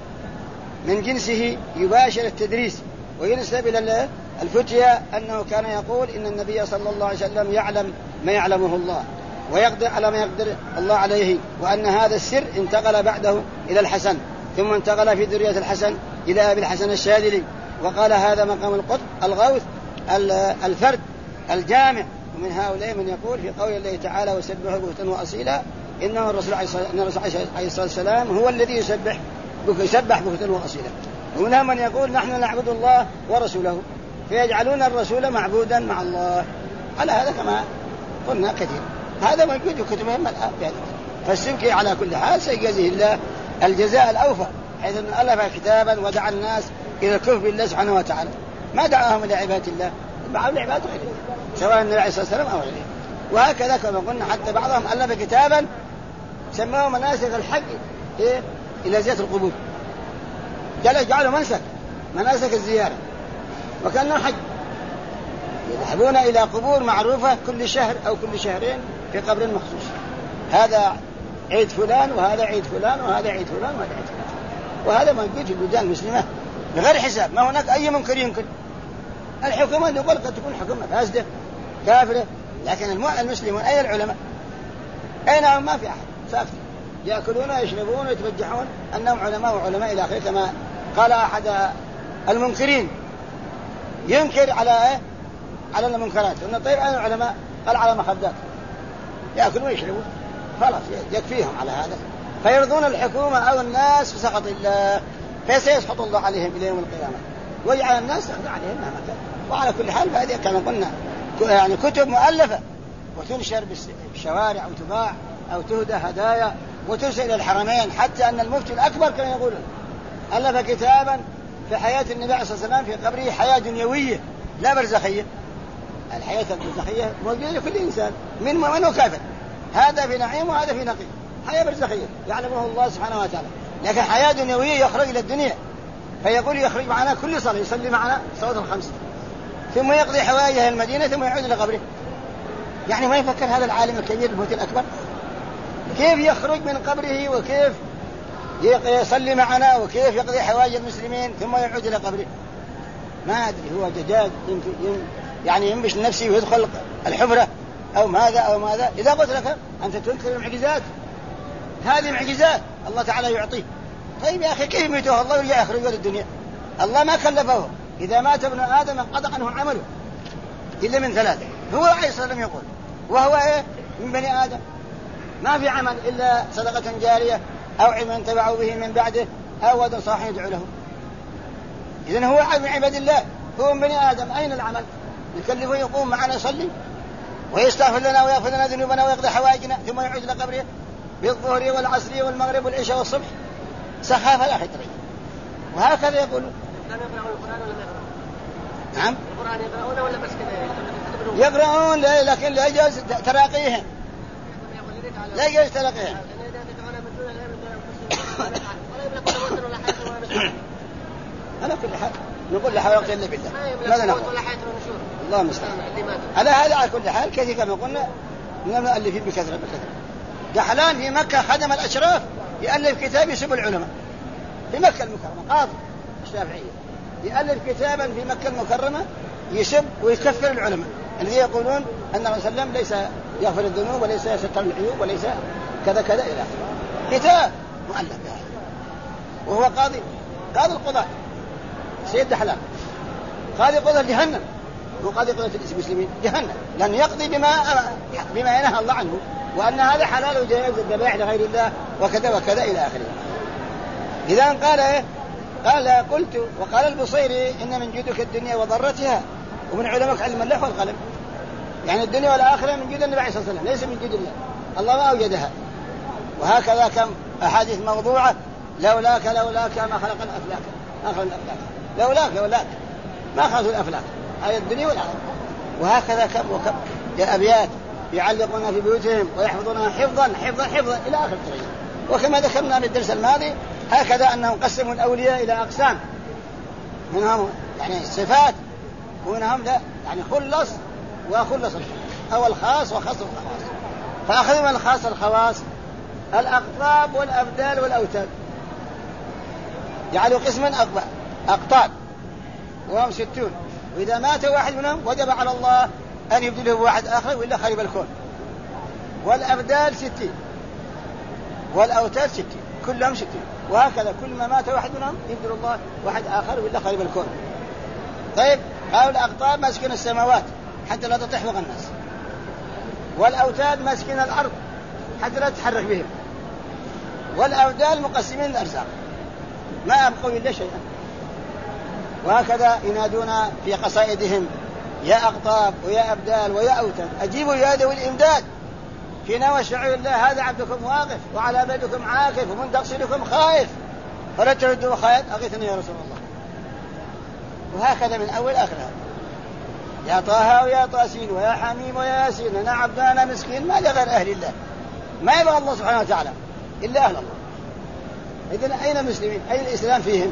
Speaker 1: من جنسه يباشر التدريس وينسب إلى الفتية أنه كان يقول إن النبي صلى الله عليه وسلم يعلم ما يعلمه الله ويقدر على ما يقدر الله عليه، وأن هذا السر انتقل بعده إلى الحسن، ثم انتقل في ذرية الحسن إلى أبي الحسن الشاذلي، وقال هذا مقام القطب الغوث الفرد الجامع. ومن هؤلاء من يقول في قول الله تعالى وسبحه بهتا وأصيلا، إنه الرسول عليه الصلاة والسلام هو الذي يسبح بهتا وأصيلا. ومنهم من يقول نحن نعبد الله ورسوله، فيجعلون الرسول معبودا مع الله. على هذا كما قلنا كثير. هذا موجود في كتبهم الآن يعني. فالسبكي على كل حال سيجزيه الله الجزاء الأوفى، حيث أن ألف كتابا ودعا الناس إلى الكفر بالله سبحانه وتعالى، ما دعاهم إلى عبادة الله، دعاهم لعبادة غيره سواء النبي عليه الصلاة والسلام أو غيره. وهكذا كما قلنا حتى بعضهم ألف كتابا سموه مناسك الحج إلى زيارة القبور، جعلوا مناسك الزيارة وكأنه حج، يذهبون إلى قبور معروفة كل شهر أو كل شهرين في قبر مخصوص، هذا عيد فلان وهذا عيد فلان وهذا عيد فلان وهذا عيد فلان. وهذا موجود في البلدان المسلمة بغير حساب، ما هناك أي منكر يمكن. الحكومة نقول قد تكون حكومة فاسدة كافرة، لكن المسلمون أين العلماء؟ أين هم؟ ما في أحد، ساكتين يأكلون ويشربون ويتبجحون أنهم علماء وعلماء إلى آخره. كما قال أحد المنكرين ينكر على المنكرات أن طيب أين العلماء؟ قال على مخدات يأكلون ويشربون، خلاص يكفيهم على هذا، فيرضون الحكومة أو الناس بسخط الله، فسيسخط الله عليهم إلى يوم القيامة ويجعل الناس يخضع عليهم مهما كان. وعلى كل حال فهذه كما قلنا يعني كتب مؤلفة وتنشر بالشوارع أو تباع أو تهدى هدايا وترسل إلى الحرمين، حتى أن المفتي الأكبر كان يقول ألف كتابا في حياة النبي عليه الصلاة والسلام في قبره حياة دنيوية لا برزخية. الحياة البرزخية موجودة لكل إنسان من مؤمن وكافر، هذا في نعيم وهذا في نقيم، حياة برزخية يعلمه الله سبحانه وتعالى. لكن حياة دنيوية يخرج إلى الدنيا، فيقول يخرج معنا كل صلاة يصلي معنا صلاة الخمس ثم يقضي حوائجه المدينة ثم يعود إلى قبره. يعني ما يفكر هذا العالم الكبير المفتي الأكبر كيف يخرج من قبره وكيف يصلي معنا وكيف يقضي حوائج المسلمين ثم يعود إلى قبره؟ ما أدري، هو دجاج يعني ينبش نفسه ويدخل الحفرة أو ماذا أو ماذا. إذا قلت لك أنت تنكر المعجزات، هذه معجزات الله تعالى يعطيه. طيب يا أخي كيف ميته الله ويرجع يخرجه للدنيا؟ الله ما كلفه، إذا مات ابن آدم انقطع عنه عمله إلا من ثلاثة. هو عليه الصلاة والسلام يقول وهو من بني آدم ما في عمل إلا صدقة جارية أو علم ينتفع به من بعده أو ولد صالح يدعو له. إذن هو من عباد الله، هو من بني آدم، أين العمل؟ نكلفه يقوم معنا يصلي ويستغفر لنا ويغفر لنا ذنوبنا ويقضي حوائجنا ثم يعود إلى قبره بالظهر والعصر والمغرب والعشاء والصبح. سخافة لا حتى. وهكذا يقولون. نعم
Speaker 2: القرآن يقرؤون ولا بس كذا
Speaker 1: يقرؤون لكن لا يجوز تراقيهم، لا يجوز تراقيهم. على كل حال نقول لا حول ولا قوة إلا بالله، ماذا نقول؟ الله المستعان. على هذا على كل حال كثير كما قلنا من المؤلفين بكثرة. دحلان في مكة خدم الأشراف يألف كتاب يسب العلماء في مكة المكرمة، قاضي الشافعية يألف كتابا في مكة المكرمة يسب ويكفر العلماء الذين يقولون أن الرسول صلى الله عليه وسلم ليس يغفر الذنوب وليس يستر العيوب وليس كذا كذا إلى آخره. كتاب مؤلف يعني. وهو قاضي القضاة سيد دحلان، قاضي قضاة جهنم، هو قاضي قضاة المسلمين جهنم، لأنه يقضي بما ينهى الله عنه، وأن هذا حلال وجائز الذبائح لغير الله وكذا وكذا إلى آخره. إذا قال قلت وقال البصيري إن من جودك الدنيا وضرتها ومن علمك علم اللوح والقلم. يعني الدنيا والآخرة من جود النبي عليه الصلاة والسلام ليس من جود الله، الله ما أوجدها. وهكذا كم أحاديث موضوعة لولاك ما خلق الأفلاك، لولاك ما خلق الأفلاك، هذه الدنيا والآخرة. وهكذا كم وكم يا أبيات يعلقون في بيوتهم ويحفظونها حفظا إلى آخر الطريق. وكما ذكرنا في الدرس الماضي هكذا أنهم قسموا الأولياء إلى أقسام، منهم يعني صفات ومنهم لا يعني خلص وخلص أو الخاص وخص الخواص. فأخذوا من الخاص الخواص الأقطاب والأبدال والأوتاد، جعلوا قسما أقطاب وهم 60، وإذا مات واحد منهم وجب على الله أن يبدله بواحد آخر وإلا خرب الكون. والأبدال 60 والأوتاد 60 كلهم 60، وهكذا كل ما مات واحد منهم يبدل الله واحد آخر وإلا خرب الكون. طيب قالوا الأقطاب مسكن السماوات حتى لا تطيح فوق الناس، والأوتاد مسكن الأرض حتى لا تتحرك بهم، والأبدال مقسمين الأرزاق ما أبقوا إلا شيئا. وهكذا ينادون في قصائدهم يا أقطاب ويا أبدال ويا أوتاد أجيبوا يا ذوي الإمداد في نوى شعور الله هذا عبدكم واقف وعلى بيتكم عاكف ومن تقصدكم خائف فلا تردوا خائف أغثني يا رسول الله. وهكذا من أول آخرها يا طه ويا طاسين ويا حميم ويا ياسين أنا عبدنا مسكين ما لغير أهل الله ما يبغى الله سبحانه وتعالى إلا أهل الله. إذن أين المسلمين أين الإسلام فيهم؟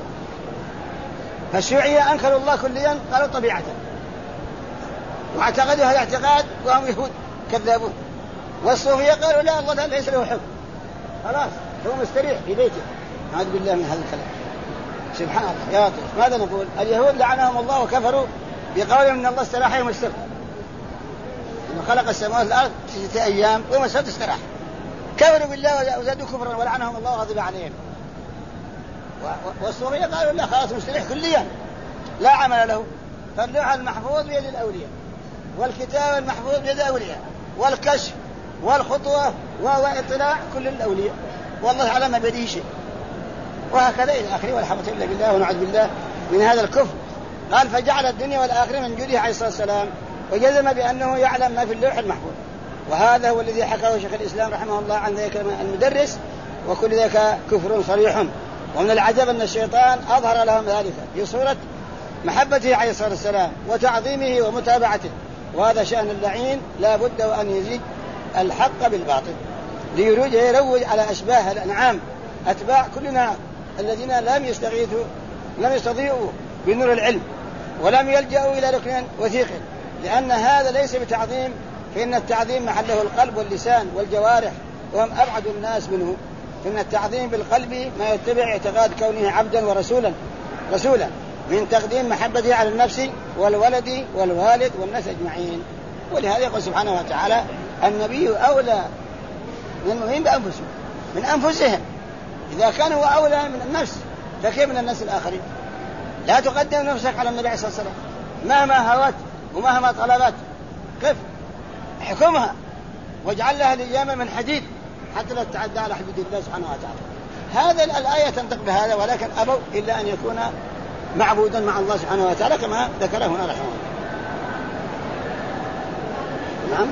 Speaker 1: فالشيوعية أنكروا الله كليا قالوا طبيعة واعتقدوا هذا اعتقاد وهم يهود كذابون. والصوفية قالوا لا الله ليس له حكم خلاص هو مستريح في بيته. أعوذ بالله من هذا الكلام سبحان الله يا لطيف. ماذا نقول؟ اليهود لعنهم الله وكفروا بقولهم ان الله استراح يوم السبت انه خلق السماوات والارض في 6 ايام ويوم السبت استراح. كفروا بالله وزادوا كفرا ولعنهم الله وغضب عليهم. والصوفية قالوا لا خلاص مستريح كليا لا عمل له. فاللوح المحفوظ بيد الاولياء والكتاب المحفوظ بيد الاولياء والكشف والخطوة والاطلاع كل الاولياء والله تعالى ما بيده شيء. وهكذا إلى آخره ولا حول إلا بالله ونعوذ بالله من هذا الكفر. قال فجعل الدنيا والآخرة من جوده عليه الصلاة والسلام وجزم بأنه يعلم ما في اللوح المحفوظ. وهذا هو الذي حكاه شيخ الإسلام رحمه الله عن ذلك المدرس وكل ذلك كفر صريح. ومن العجب أن الشيطان أظهر لهم ذلك في صورة محبته عليه الصلاة والسلام وتعظيمه ومتابعته. وهذا شأن اللعين لا بد وأن يزيد الحق بالباطل ليروج على أشباه الأنعام أتباع كلنا الذين لم يستضيئوا بنور العلم ولم يلجأوا إلى ركن وثيق لأن هذا ليس بتعظيم فإن التعظيم محله القلب واللسان والجوارح وهم أبعد الناس منه. فإن التعظيم بالقلب ما يتبع اعتقاد كونه عبدا ورسولا من تقديم محبته على النفس والولد والوالد والناس أجمعين. ولهذا يقول سبحانه وتعالى النبي أولى من المؤمنين بأنفسهم من أنفسهم. إذا كان هو أولى من النفس فكيف من الناس الآخرين؟ لا تقدم نفسك على النبي عليه الصلاة والسلام مهما هوت ومهما طلبت كيف حكمها واجعل لها لجاما من حديد حتى لا تتعدى على حدود الله سبحانه وتعالى. هذا الآية تنطق بهذا ولكن أبوا إلا أن يكون معبودا مع الله سبحانه وتعالى كما ذكره هنا رحمه الله. نعم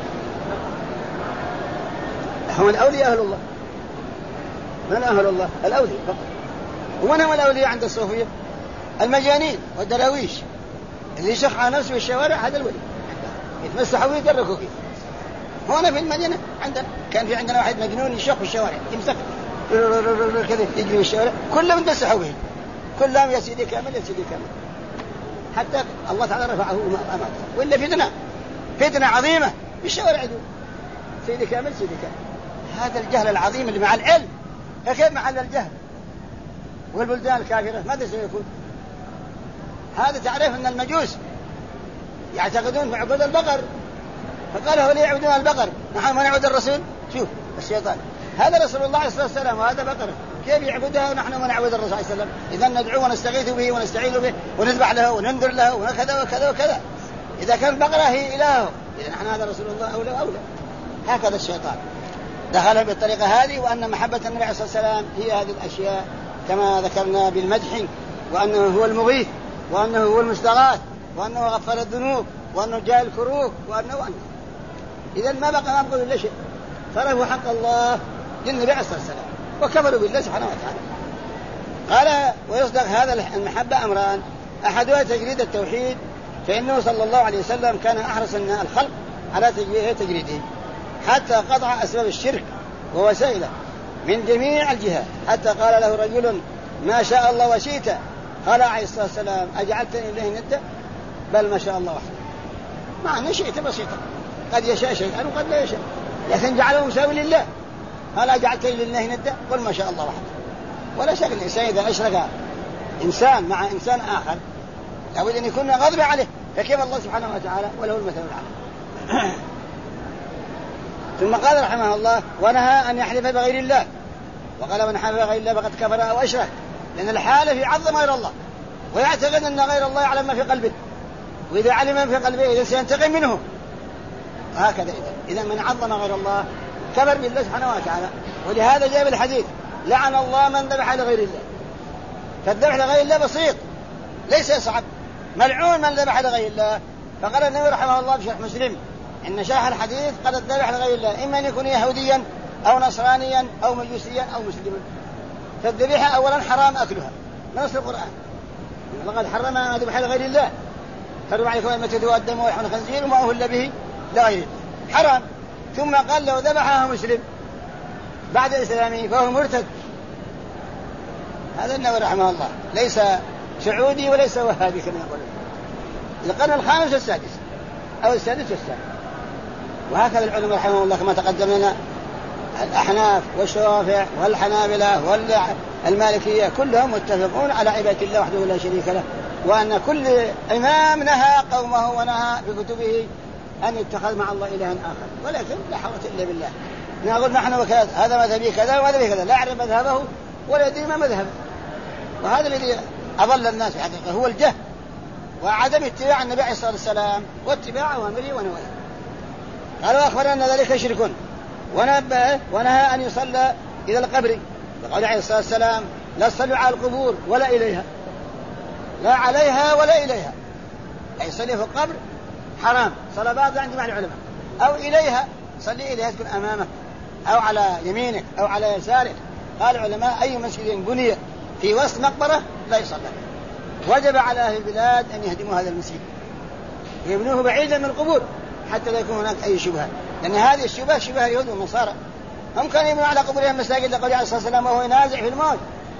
Speaker 1: هم الأولياء أهل الله. من أهل الله؟ الأولياء فقط. ومن هم الأولياء عند الصوفية؟ المجانين والدراويش اللي يشخ على نفسه في الشوارع هذا الولي يتمسحوا ويدركوا فيه. هنا في المدينة كان في عندنا واحد مجنون يشخ في الشوارع يمسك كذا يجري في الشوارع كلهم يتمسحوا به كلهم يا سيدي كامل يا سيدي كامل حتى الله تعالى رفعه أمامه. وإلا فتنة عظيمة في الشوارع دول سيدي كامل سيدي كامل. هذا الجهل العظيم اللي مع العلم فكيف مع الجهل والبلدان الكافرة ماذا سيكون؟ هذا تعرف أن المجوس يعتقدون في عبود البقر فقال هو ليه يعبدون البقر نحن ما نعبد الرسول. شوف الشيطان هذا رسول الله عليه الصلاة والسلام وهذا بقرة كيف يعبدها ونحن ما نعبد الرسول عليه السلام؟ إذا ندعوه ونستغيث به ونستعيذ به ونذبح له وننذر له وكذا وكذا وكذا. إذا كان البقرة هي إلهه إذا نحن هذا رسول الله أولى. هكذا الشيطان دخل بالطريقة هذه وأن محبة النبي عليه الصلاة والسلام هي هذه الأشياء كما ذكرنا بالمدح وأنه هو المغيث وأنه هو المستغاث وأنه غفر الذنوب وأنه جاء الكروب وأنه إذا ما بقى ما بقول إلا شيء صرفوا حق الله للنبي عليه الصلاة والسلام وكفروا بالله سبحانه وتعالى. قال ويصدق هذا المحبة أمران أحدها تجريد التوحيد فإنه صلى الله عليه وسلم كان أحرص الخلق على تجريده حتى قطع أسباب الشرك ووسائله من جميع الجهات حتى قال له رجل ما شاء الله وشئت قال عليه الصلاة والسلام أجعلتني لله ندا بل ما شاء الله وحده. مع أن شئت بسيطة قد يشاء شيئا وقد لا يشاء لكن جعله مساوي لله. قال أجعلتني لله ندا قل ما شاء الله وحده. ولا شك الإنسان إذا أشرك إنسان مع إنسان آخر لابد أن يكون غاضب عليه فكيف الله سبحانه وتعالى وله المثل الأعلى. ثم قال رحمه الله ونهى أن يحلف بغير الله وقال من حلف بغير الله فقد كفر أو أشرك لأن الحالف يعظم غير الله ويعتقد أن غير الله يعلم ما في قلبه وإذا علم ما في قلبه إذا سينتقم منه. هكذا إذا من عظم غير الله كفر بالله سبحانه وتعالى. ولهذا جاء بالحديث لعن الله من ذبح لغير الله. فالذبح لغير الله بسيط ليس صعب ملعون من ذبح لغير الله. فقال النبي رحمه الله في شرح مسلم إن شرح الحديث قد الذبح لغير الله إما أن يكون يهوديا أو نصرانيا أو مجوسيا أو مسلما. فالذبيحة أولا حرام أكلها نص القرآن لقد حرم ما ذبح لغير الله حرم عليكم الميتة والدم ولحم الخنزير وما أهل به لغير الله حرام. ثم قال لو ذبحها مسلم بعد إسلامه فهو مرتد. هذا النووي رحمه الله ليس سعودي وليس وهابي كما يقولون. القرن الخامس والسادس أو السادس والسابع. وهكذا العلماء رحمه الله كما تقدم لنا الأحناف والشوافع والحنابلة والمالكية كلهم متفقون على عبادة الله وحده لا شريك له، وأن كل إمام نهى قومه ونهى في كتبه أن يتخذ مع الله إلها آخر، ولكن لا حول إلا بالله. نقول نحن وكذا هذا مذهبي كذا ومذهبي كذا، لا أعرف مذهبه ولا يدري ما مذهبه. وهذا الذي أضل الناس في حقيقة هو الجهل وعدم اتباع النبي عليه الصلاة والسلام واتباع أوامره ونواهيه. قالوا أخبرنا أن ذلك شرك ونبه ونهى أن يصلى إلى القبر، وقال عليه الصلاة والسلام لا تصلوا على القبور ولا إليها، لا عليها ولا إليها، أي صلي في القبر حرام صلاة بعض عند بعض العلماء، أو إليها صلي إليها تكون أمامك أو على يمينك أو على يسارك. قال العلماء أي مسجد بني في وسط مقبرة لا يصلى، وجب على أهل البلاد أن يهدموا هذا المسجد يبنوه بعيدا من القبور حتى لا يكون هناك أي شبهة، لأن هذه الشبهة شبهة اليهود والنصارى. هم كانوا يبنوا على قبورهم مساجد لقول عليه الصلاة والسلام وهو ينازع في الموت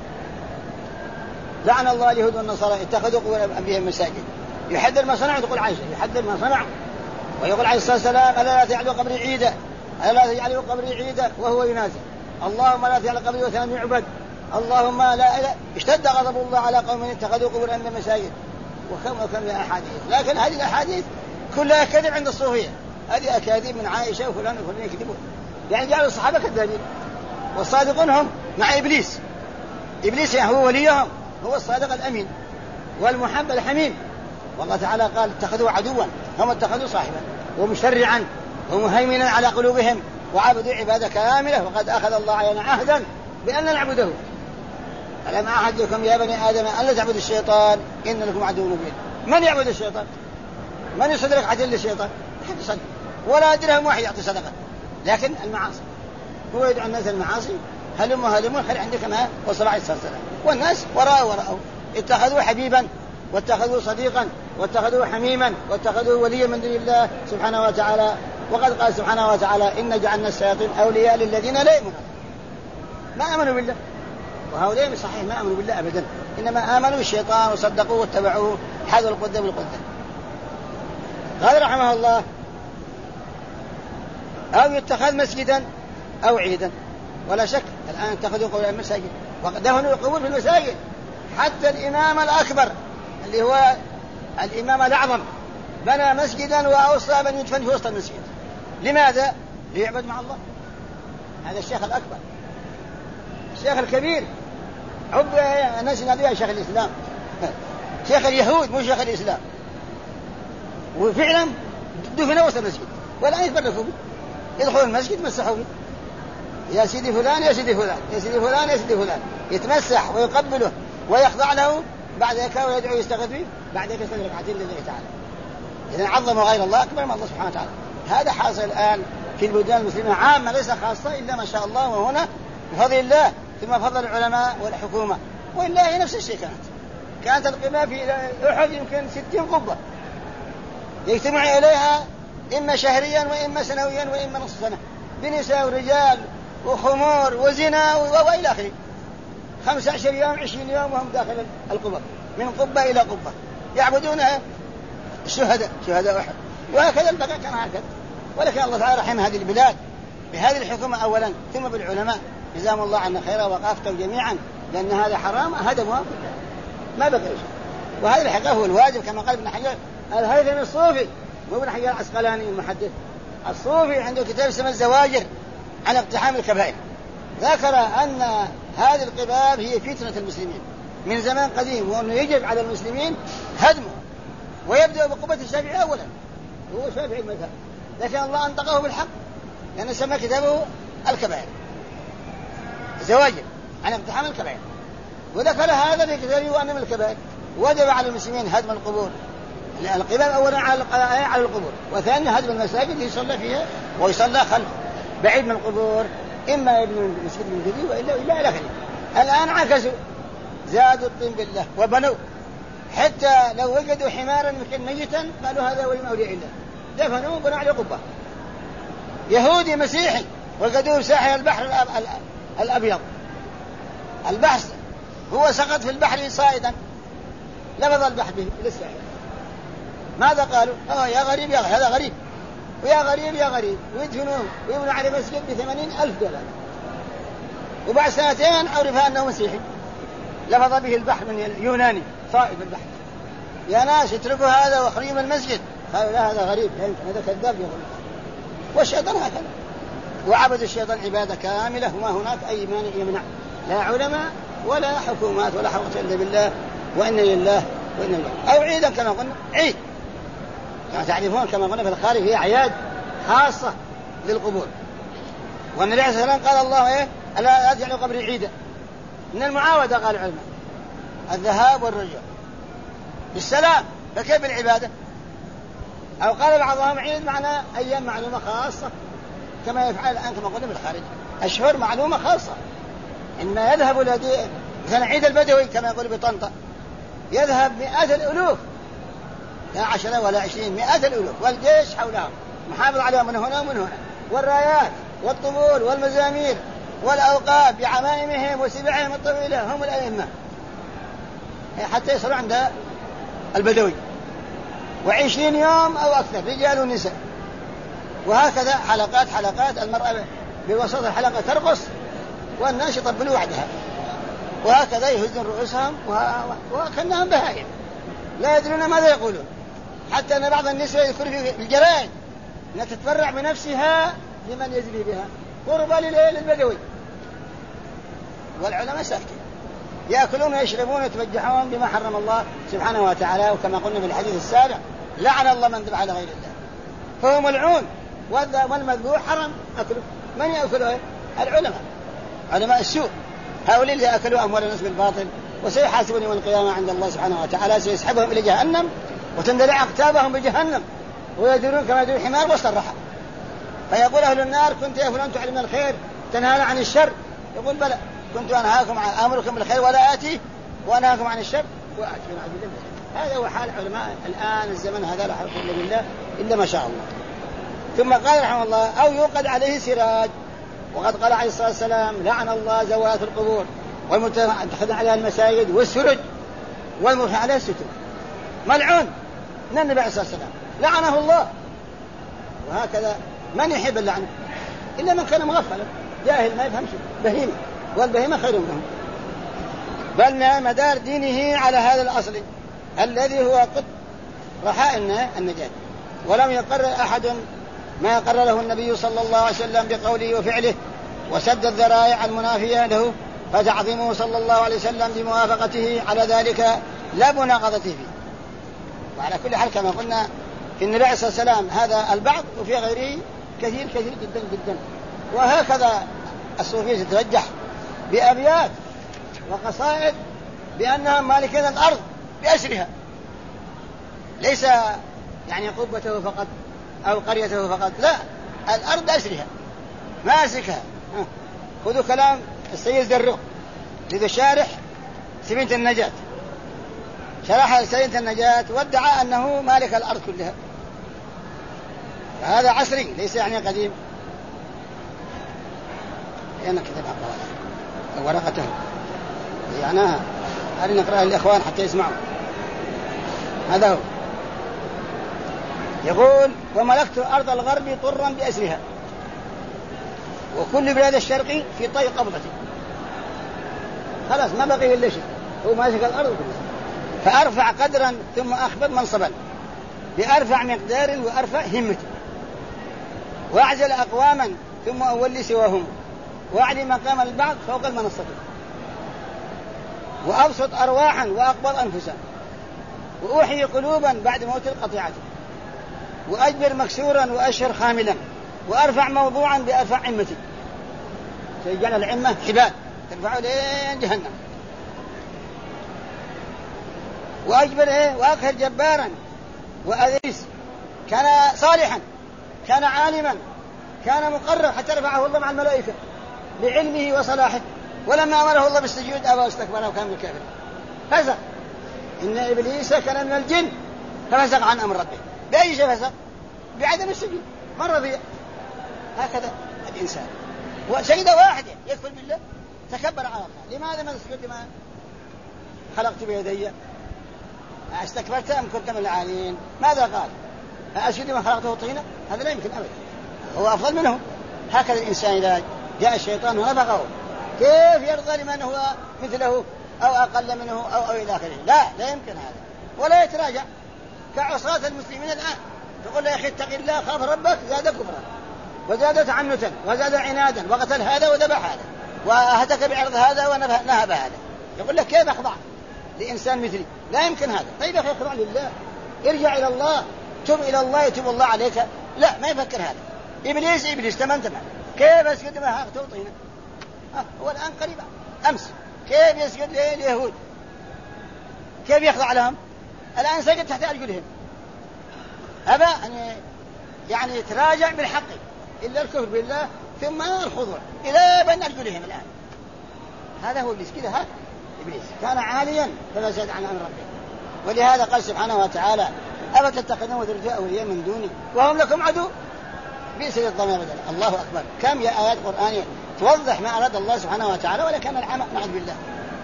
Speaker 1: لعن الله اليهود والنصارى اتخذوا قبور أنبيائهم مساجد. يحذر ما صنعوا تقول عائشة يحذر ما صنعوا، ويقول عليه الصلاة والسلام ألا لا تجعلوا قبري عيدا، ألا لا تجعلوا قبري عيدا وهو ينازع. اللهم لا تجعل قبري وثنا يعبد، اللهم لا اشتد غضب الله على قوم اتخذوا قبور أنبيائهم مساجد. وكم من أحاديث، لكن هذه الأحاديث كلها كذب عند الصوفية. هذه أكاذيب من عائشة وفلان وفلان يكذبون، يعني جعلوا الصحابة كذابين، والصادقون هم مع إبليس. إبليس يعني هو وليهم، هو الصادق الأمين والمحب الحميم. والله تعالى قال اتخذوا عدوا، هم اتخذوا صاحبا ومشرعا ومهيمنا على قلوبهم وعبدوا عبادة كاملة، وقد أخذ الله علينا عهدا بأن نعبده. ألم أعهد لكم يا بني آدم أن لا تعبدوا الشيطان إن لكم عدو مبين. من يعبد الشيطان؟ من يصدرك عدل للشيطان؟ أحد يصدق ولا درهم واحد يعطي صدقة، لكن المعاصي هو يدعو الناس المعاصي هلموا خير عندك ما وصل عليه الصلاة والسلام، والناس وراءه اتخذوا حبيبا واتخذوا صديقا واتخذوا حميما واتخذوا وليا من دون الله سبحانه وتعالى. وقد قال سبحانه وتعالى إن جعلنا الشياطين أولياء للذين لا يؤمنون ما آمنوا بالله، وهؤلاء صحيح ما آمنوا بالله أبدا، إنما آمنوا بالشيطان وصدقوه واتبعوه حذو القدة بالقدة. قال رحمه الله أو يتخذ مسجدا أو عيدا، ولا شك الآن اتخذوا قبور المساجد ودفنوا القبور في المساجد، حتى الإمام الأكبر اللي هو الإمام الأعظم بنى مسجدا وأوصى من يدفن في وسط المسجد. لماذا؟ ليعبد مع الله. هذا الشيخ الأكبر الشيخ الكبير عب الناس ينادوا شيخ الإسلام شيخ اليهود مو شيخ الإسلام، وفعلا دفن وسط المسجد والآن يتبركوا يدخلوا المسجد مسحوا به يا سيدي فلان يا سيدي فلان يا سيدي فلان يا سيدي فلان، يتمسح ويقبله ويخضع له، بعد ذلك ويدعو يستغفر به، بعد ذلك يصلي ركعتين لله تعالى. إذا عظموا غير الله أكبر من الله سبحانه وتعالى. هذا حاصل الآن في البلدان المسلمة عامة ليس خاصة إلا ما شاء الله، وهنا بفضل الله ثم فضل العلماء والحكومة. وإلا هي نفس الشيء كانت القبة في أحد يمكن 60 قبة يجتمع إليها إما شهريا وإما سنويا وإما نصف سنة بنساء ورجال وخمور وزنا وإلى آخره، 15 يوم 20 يوم وهم داخل القبة من قبة إلى قبة يعبدونها شهداء أحد. وهكذا البقاء كان هكذا. ولكن الله تعالى رحم هذه البلاد بهذه الحكومة أولا ثم بالعلماء جزاهم الله عنا خيرا وقافتوا جميعا، لأن هذا حرام هدموا ما بقى شيء. وهذا الحقيقة هو الواجب كما قال ابن حجر الهيثمي الصوفي وابن حجر العسقلاني المحدث الصوفي عنده كتاب اسمه الزواجر عن اقتحام الكبائر، ذكر أن هذه القباب هي فتنة المسلمين من زمان قديم، وأنه يجب على المسلمين هدمه، ويبدأ بقبة الشافعي أولا، هو شافعي المذهب، لكن الله أنطقه بالحق لأن سمى كتابه الكبائر زواجر عن اقتحام الكبائر، وذكر هذا في كتابه وأن من الكبائر وجب على المسلمين هدم القبور القباب أولا على القبور، وثانيا هدم المساجد يصلى فيها ويصلى خلف بعيد من القبور، إما يبنوا المسجد من جديد وإلا إلى آخره. الآن عكسوا، زادوا الطين بالله وبنوا، حتى لو وجدوا حمارا مكان ميتا قالوا هذا ولي من أولياء الله، دفنوه وبنوا عليه قبة. يهودي مسيحي وجدوه ساحل البحر الأبيض، البحث هو سقط في البحر صائدا، لفظ البحر به للساحل. ماذا قالوا؟ يا غريب يا غريب، هذا غريب، ويا غريب يا غريب، ويدفنوه ويبنوا عليه مسجد ب$80,000. وبعد سنتين عرف أنه مسيحي، لفظ به البحر من اليوناني صائد البحر. يا ناس اتركوا هذا واخرجوا من المسجد. قالوا لا هذا غريب، هذا كذاب يقول. والشيطان هكذا، وعبد الشيطان عبادة كاملة وما هناك أي مانع يمنع، لا علماء ولا حكومات ولا حول إلا بالله، وإنا لله وإنا إليه. أو عيدا كما قلنا، عيد كما تعرفون كما قلنا في الخارج هي أعياد خاصة للقبور. والنبي عليه الصلاة والسلام قال الله إيه ألا تجعلوا قبري عيدا، من المعاودة قال العلماء الذهاب والرجوع بالسلام، فكيف العبادة؟ أو قال بعضهم عيد معنى أيام معلومة خاصة كما يفعل الآن كما قلنا بالخارج، أشهر معلومة خاصة. إنما يذهب مثلا عيد البدوي كما يقول بطنطا يذهب 100,000، لا 10 ولا 20، 100,000، والجيش حولهم محافظ عليهم من هنا ومن هنا، والرايات والطبول والمزامير والأوقاف بعمائمهم وسبعهم الطويلة، هم الأئمة حتى يصلوا عند البدوي، و20 يوم أو أكثر رجال ونساء. وهكذا حلقات المرأة بوسط الحلقة ترقص والناس يطبلوا وحدها، وهكذا يهزون رؤوسهم وكأنهم بهائم لا يدرون ماذا يقولون. حتى أن بعض النساء يذكر في الجرائد أنها تتبرع بنفسها لمن يزري بها قربا للبدوي، والعلماء ساكتين يأكلون ويشربون ويتبجحون بما حرم الله سبحانه وتعالى. وكما قلنا في الحديث السابع لعن الله من ذبح على غير الله، فهو ملعون، والمذبوح حرم أكله. من يأكله؟ العلماء، علماء السوء، هؤلاء اللي أكلوا أموال الناس بالباطل، وسيحاسبون يوم القيامة عند الله سبحانه وتعالى، سيسحبهم إلى جهنم وتندلع أقتابهم بجهنم ويدورون كما يدور الحمار وسط الرحى. فيقول أهل النار كنت يا فلان تعلمنا الخير تنهانا عن الشر، يقول بلى كنت أمركم بالخير ولا آتي وأنهاكم عن الشر وآتي. هذا هو حال علماء الآن الزمن هذا، لا حول إلا بالله إلا ما شاء الله. ثم قال رحمه الله أو يوقد عليه سراج، وقد قال عليه الصلاة والسلام لعن الله زوات القبور والمتخذ عليها المساجد والسرج والمرفع عليها الستر، ملعون من النبي عليه الصلاة والسلام، لعنه الله. وهكذا من يحب اللعنة إلا من كان مغفلا جاهل ما يفهم شيء، بهيمة، والبهيمة خير منهم. بل مدار دينه على هذا الأصل الذي هو قط رحاء النجاة، ولم يقرر أحد ما قرره النبي صلى الله عليه وسلم بقوله وفعله وسد الذرائع المنافية له، فتعظيمه صلى الله عليه وسلم بموافقته على ذلك لا مناقضة فيه. وعلى كل حال كما قلنا في النبي عليه الصلاة والسلام هذا البعض، وفي غيره كثير جدا جدا. وهكذا الصوفية تترجح بأبيات وقصائد بأنهم مالكين الأرض بأسرها، ليس يعني قبته فقط أو قريته فقط، لا، الأرض بأسرها ماسكها. خذوا كلام السيد زرق لذا شارح سفينة النجاة، شرح سفينة النجاة وادعى أنه مالك الأرض كلها، فهذا عصري ليس يعني قديم. أنا كتب ورقته يعني هل نقرأها للإخوان حتى يسمعوا. هذا هو يقول وملكت أرض الغرب طرا بأسرها وكل بلاد الشرق في طي قبضتي، خلاص ما بقي إلا شيء، هو ماسك الأرض كلها. فأرفع قدرا ثم أخبر منصبا بأرفع مقدار وأرفع همة، وأعزل أقواما ثم أولي سواهم، وأعلي مقام البعض فوق المنصة، وأبسط أرواحا وأقبض أنفسا، وأوحي قلوبا بعد موت القطيعة، وأجبر مكسورا وأشهر خاملا، وأرفع موضوعا بأرفع عمتي، سيجعل العمة حبال ترفعه لين جهنم، وأجبر وأقهر جبارا وأذيس، كان صالحا، كان عالما، كان مقرب حتى رفعه الله مع الملائكة لعلمه وصلاحه، ولما أمره الله بالسجود أبى واستكبر وكان من الكافر فسق. إن إبليس كان من الجن ففسق عن أمر ربه. بأي شيء فسق؟ بعدم السجود، من رضي. هكذا الإنسان وسجدة واحدة يكفر بالله، تكبر على الله. لماذا ما تسجد لما خلقت بيدي؟ استكبرت أم كنت من العالين؟ ماذا قال؟ أسجد لما خلقته طينا؟ هذا لا يمكن أبدا، هو أفضل منه. هكذا الإنسان إذا جاء الشيطان ونفقه كيف يرضى لمن هو مثله أو أقل منه أو إلى آخره؟ لا يمكن هذا، ولا يتراجع كعصاة المسلمين الآن. تقول له يا أخي اتق الله خاف ربك، زاد كفرا وزاد تعنتا وزاد عنادا وقتل هذا وذبح هذا وأهتك بعرض هذا ونهب هذا. يقول لك كيف أخضع لإنسان مثلي؟ لا يمكن هذا. طيب يا أخي اخضع لله، ارجع إلى الله، تب إلى الله يتوب الله عليك. لا، ما يفكر هذا. إبليس تمام كيف يسجد ما خلقته طينا؟ هو الآن قريبا أمس كيف يسجد لليهود؟ كيف يخضع لهم؟ الآن سجد تحت أرجلهم. أبى أن يعني يتراجع بالحق إلا الكفر بالله ثم الخضوع إلى بين أرجلهم. الآن هذا هو إبليس كذا. إبليس كان عاليا فما زاد عن أمر ربه، ولهذا قال سبحانه وتعالى أفتتخذون ذرية أولياء من دوني وهم لكم عدو بئس للظالمين بدلا. الله أكبر، كم يا آيات قرآنية توضح ما أراد الله سبحانه وتعالى، ولكن العمى نعوذ بالله.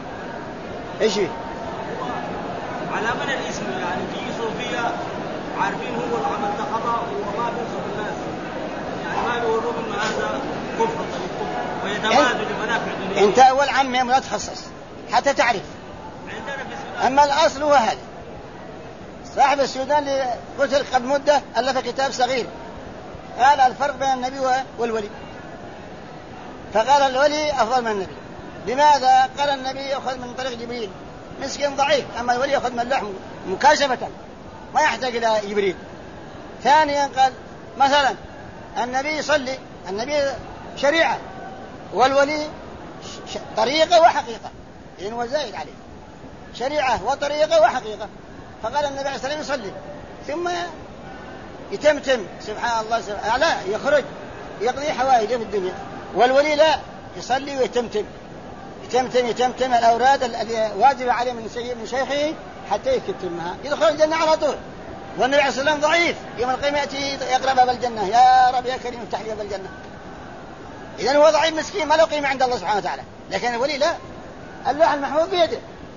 Speaker 1: إيش فيه؟
Speaker 3: على من الاسم يعني في صوفية عارفين هو العمل ده خطأ وما بينصف الناس، يعني ما بيقولوا إن هذا كفر طريق كفر ويتمادوا لمنافع دنيا.
Speaker 1: أنت أول عام لا تخصص حتى تعرف. أما الأصل هو هذا. صاحب السودان اللي قتل قبل مدة ألف كتاب صغير قال الفرق بين النبي والولي، فقال الولي أفضل من النبي. لماذا؟ قال النبي يأخذ من طريق جبريل مسكين ضعيف، أما الولي يأخذ من اللحم مكاشفة ما يحتاج إلى جبريل. ثانيا قال مثلا النبي يصلي، النبي شريعة، والولي طريقة وحقيقة، إذن هو زائد عليه شريعة وطريقة وحقيقة. فقال النبي عليه الصلاة والسلام يصلي ثم يتمتم سبحان الله لا يخرج يقضي حوائجه في الدنيا، والولي لا يصلي ويتمتم يتمتم الأوراد التي واجب عليه من شيخه حتى يكتمها يدخل الجنة على طول. والنبي عليه الصلاة والسلام ضعيف، يوم القيامة يأتي يقرأ باب الجنة يا رب يا كريم افتح لي باب الجنة. إذن هو ضعيف مسكين ما له قيمة عند الله سبحانه وتعالى. لكن الولي لا، اللوح المحفوظ بيده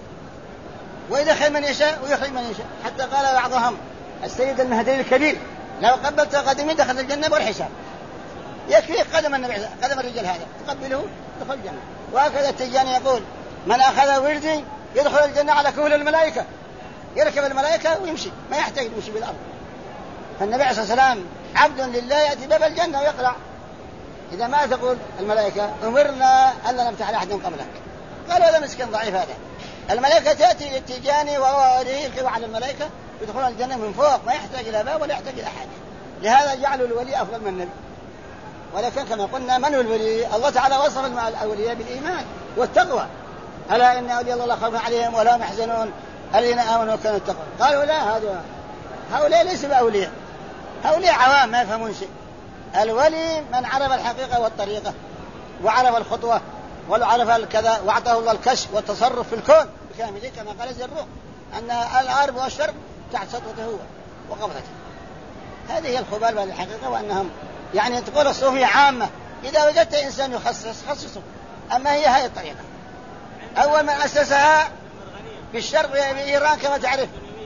Speaker 1: ويدخل من يشاء ويخرج من يشاء. حتى قال بعضهم السيد المهدي الكبير لو قبلت قدمي دخل الجنة بغير حساب. يكفي قدم النبي قدم الرجال هذا تقبله دخل الجنة. وهكذا التجاني يقول من أخذ وردي يدخل الجنة على كهول الملائكة، يركب الملائكة ويمشي ما يحتاج يمشي بالأرض. فالنبي عليه الصلاة والسلام عبد لله يأتي باب الجنة ويقرأ إذا ما تقول الملائكة أمرنا ألا نفتح لأحد قبلك، قالوا هذا مسكين ضعيف هذا. الملائكة تأتي للتجاني وهو يركب على الملائكة يدخلون الجنة من فوق ما يحتاج إلى باب ولا يحتاج إلى أحد. لهذا جعلوا الولي أفضل من النبي. ولكن كما قلنا من هو الولي؟ الله تعالى وصف الأولياء بالإيمان والتقوى، ألا إن أولياء الله لا خوف عليهم ولا هم يحزنون الذين آمنوا وكانوا يتقون. قالوا لا هؤلاء ليسوا بأولياء، هؤلاء عوام ما يفهمون شيء. الولي من عرف الحقيقة والطريقة وعرف الخطوة وعرف الكذا وأعطاه الله الكشف والتصرف في الكون بكامله، كما قال الزروق أن الأرض والشرق تحت سطوته هو وقبضته. هذه هي الخبال بالحقيقة. وأنهم يعني تقول الصوفية عامة، إذا وجدت إنسان يخصص خصصه. أما هي هذه الطريقة أول من أسسها في الشرق بإيران كما تعرف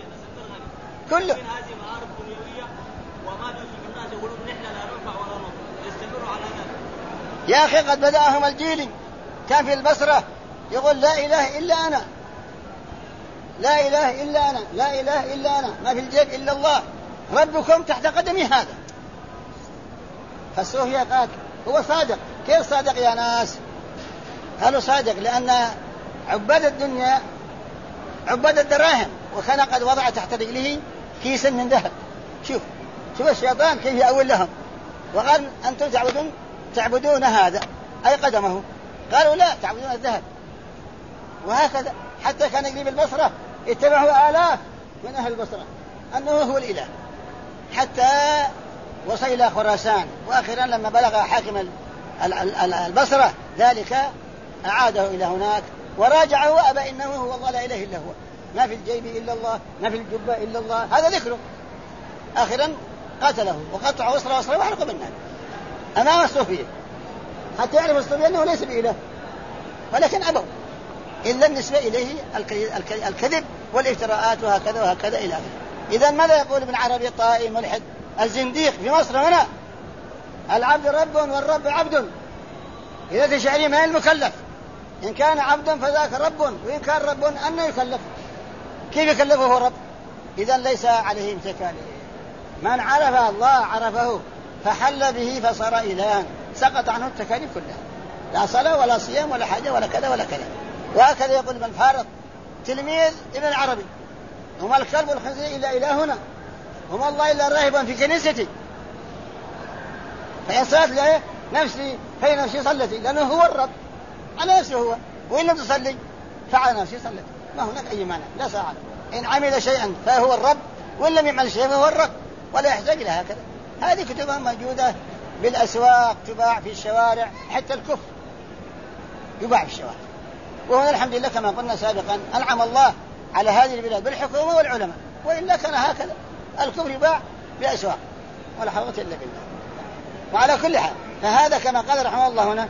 Speaker 1: كله. يا أخي قد بدأهم الجيل كان في البصرة يقول لا إله إلا أنا، لا إله إلا أنا، لا إله إلا أنا، ما في الجيب إلا الله، ربكم تحت قدمي هذا. فالصوفية قال هو صادق. كيف صادق يا ناس؟ قالوا صادق لأن عباد الدنيا عباد الدراهم، وكان قد وضع تحت رجله كيسا من ذهب. شوف الشيطان كيف يأول لهم، وقال أنتم تعبدون هذا أي قدمه. قالوا لا تعبدون الذهب. وهكذا حتى كان يقريب البصرة اتبعوا آلاف من أهل البصرة أنه هو الإله، حتى وصل إلى خراسان، وأخيرا لما بلغ حاكم البصرة ذلك أعاده إلى هناك وراجعه وأبى إنه هو الله لا إله إلا هو، ما في الجيب إلا الله، ما في الجبة إلا الله، هذا ذكره. آخرا قتله وقطع وصره وحرقه بالنار أمام الصوفية، حتى يعرف الصوفية أنه ليس بإله، ولكن أبوا إلا النسبة إليه الكذب والافتراءات وهكذا وهكذا إلى آخره. إذا ماذا يقول ابن عربي الطائي ملحد الزنديق في مصر هنا؟ العبد رب والرب عبد. إذا تشعري ما المكلف، إن كان عبدا فذاك رب، وإن كان رب أن يكلف، كيف يكلفه رب؟ إذا ليس عليه امتكان. من عرف الله عرفه فحل به فصار إلها، سقط عنه التكاليف كلها، لا صلاة ولا صيام ولا حاجة ولا كذا ولا كذا. وهكذا يقول ابن فارض تلميذ ابن العربي: هما الكلب والخنزير إلا إلهنا، هما الله إلا راهبا في كنيستي، فإن صلت له نفسي فإن نفسي صلتي، لأنه هو الرب على نفسه هو، وإن لم تصلي فعلى نفسي صلتي، ما هناك أي مانع، لا ساعة. إن عمل شيئا فهو الرب، وإن لم يعمل شيئا فهو الرب، ولا يحتاج إلى هكذا. هذه كتبها موجودة بالأسواق، تباع في الشوارع، حتى الكفر يباع في الشوارع. وهنا الحمد لله كما قلنا سابقا أنعم الله على هذه البلاد بالحكومة والعلماء، وإلا كان هكذا الكفر يباع بأسواق ولا حول إلا بالله. وعلى كل حال فهذا كما قال رحمه الله هنا: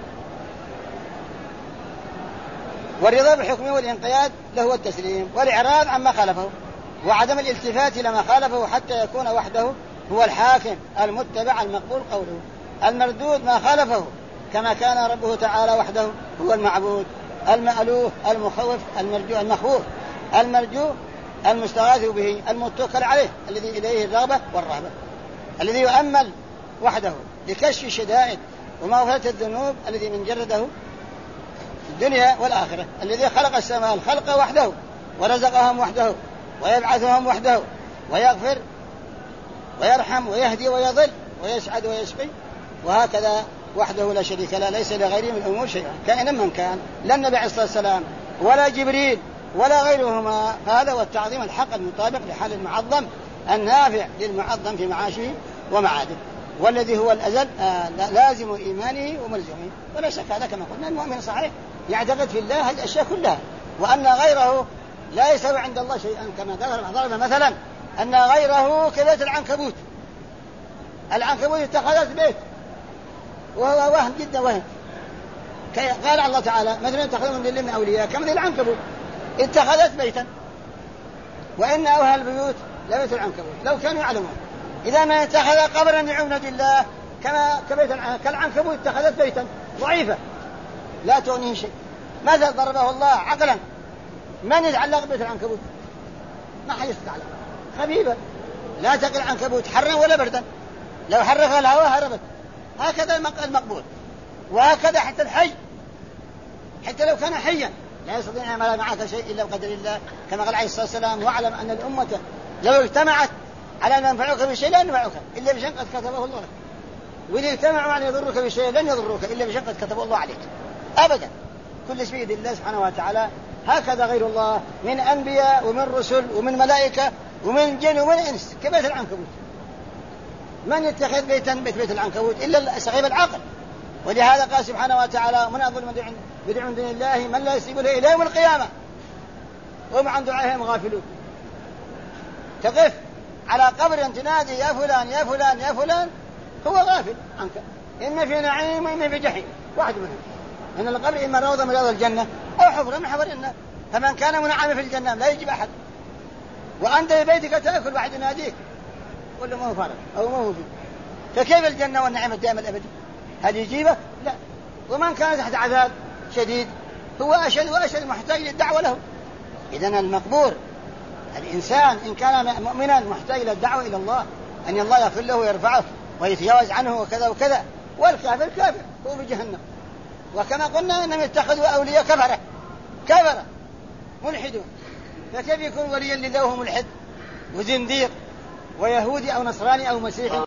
Speaker 1: والرضا بالحكم والانقياد له التسليم والإعراض عما خالفه وعدم الالتفات لما خالفه، حتى يكون وحده هو الحاكم المتبع المقبول قوله، المردود ما خالفه، كما كان ربه تعالى وحده هو المعبود المألوه المخوف المخوف المرجو المستغاث به المتوكل عليه، الذي إليه الرغبة والرهبة، الذي يؤمل وحده لكشف الشدائد ومغفرة الذنوب، الذي من جرده الدنيا والآخرة، الذي خلق السماء الخلق وحده ورزقهم وحده ويبعثهم وحده ويغفر ويرحم ويهدي ويضل ويسعد ويشقي، وهكذا وحده لا شريك له، ليس لغيره من الأمور شيئا كائنا من كان، لا النبي عليه الصلاة والسلام ولا جبريل ولا غيرهما. فهذا هو التعظيم الحق المطابق لحال المعظم النافع للمعظم في معاشه ومعاده، والذي هو الأزل لازم إيمانه وملزمه. ولا شك هذا كما قلنا المؤمن صحيح يعتقد في الله هذه الأشياء كلها، وأن غيره لا يسوي عند الله شيئا، كما ضرب مثلا أن غيره كبيت العنكبوت. العنكبوت اتخذت بيت وهو وهم جدا وهم، قال الله تعالى: مثلا اتخذوا من من أولياء كما العنكبوت اتخذت بيتا، وإن أوهى البيوت لبيت العنكبوت لو كانوا يعلمون. إذا ما اتخذ قبرا يعبد الله كالعنكبوت اتخذت بيتا ضعيفة لا تغنيه شيء. ماذا ضربه الله عقلا؟ من يتعلق بيت العنكبوت؟ ما حد يستعلق، خبيبة لا تقل العنكبوت حرا ولا بردا، لو حرق الهواء هربت. هكذا المقبول، وهكذا حتى الحي، حتى لو كان حيا لا يستطيع أن يعمل معك شيء إلا بقدر الله، كما قال عليه الصلاة والسلام: واعلم أن الأمة لو اجتمعت على أن ينفعوك بشيء لا ينفعوك إلا بشيء قد كتبه الله لك، وإذا اجتمعوا على أن يضرك بشيء لن يضروك إلا بشيء قد كتبه الله عليك أبدا. كل شيء بيد الله سبحانه وتعالى. هكذا غير الله من أنبياء ومن رسل ومن ملائكة ومن جن ومن إنس كبيت العنكبوت. من يتخذ بيت العنكبوت إلا صاحب العقل. ولهذا قال سبحانه وتعالى: من أظلم بدع من دون الله من لا يستجيب له إلى يوم القيامة وهم عن دعائهم غافلون. تقف على قبر تنادي: يا فلان يا فلان يا فلان، هو غافل عنك، إما في نعيم وإما في جحيم، واحد منهم. إن القبر إما روضة من رياض الجنة أو حفرة من حفر النار، فمن كان منعما في الجنة لا يجيب أحد. وأنت في بيتك تأكل واحد يناديك قل له ما هو فارغ أو ما هو فيه، فكيف الجنة والنعيم الدائم الأبدي؟ هل يجيبك؟ لا. ومن كان تحت عذاب شديد هو أشد وأشد محتاج للدعوة له. إذن المقبور الإنسان إن كان مؤمنا محتاج إلى الدعوة إلى الله، أن الله يغفر له ويرفعه ويتجاوز عنه وكذا وكذا. والكافر كافر هو في جهنم. وكما قلنا أنهم اتخذوا أولياء كفرة ملحدون، فكيف يكون وليا لله وهو ملحد وزنديق ويهودي أو نصراني أو مسيحي؟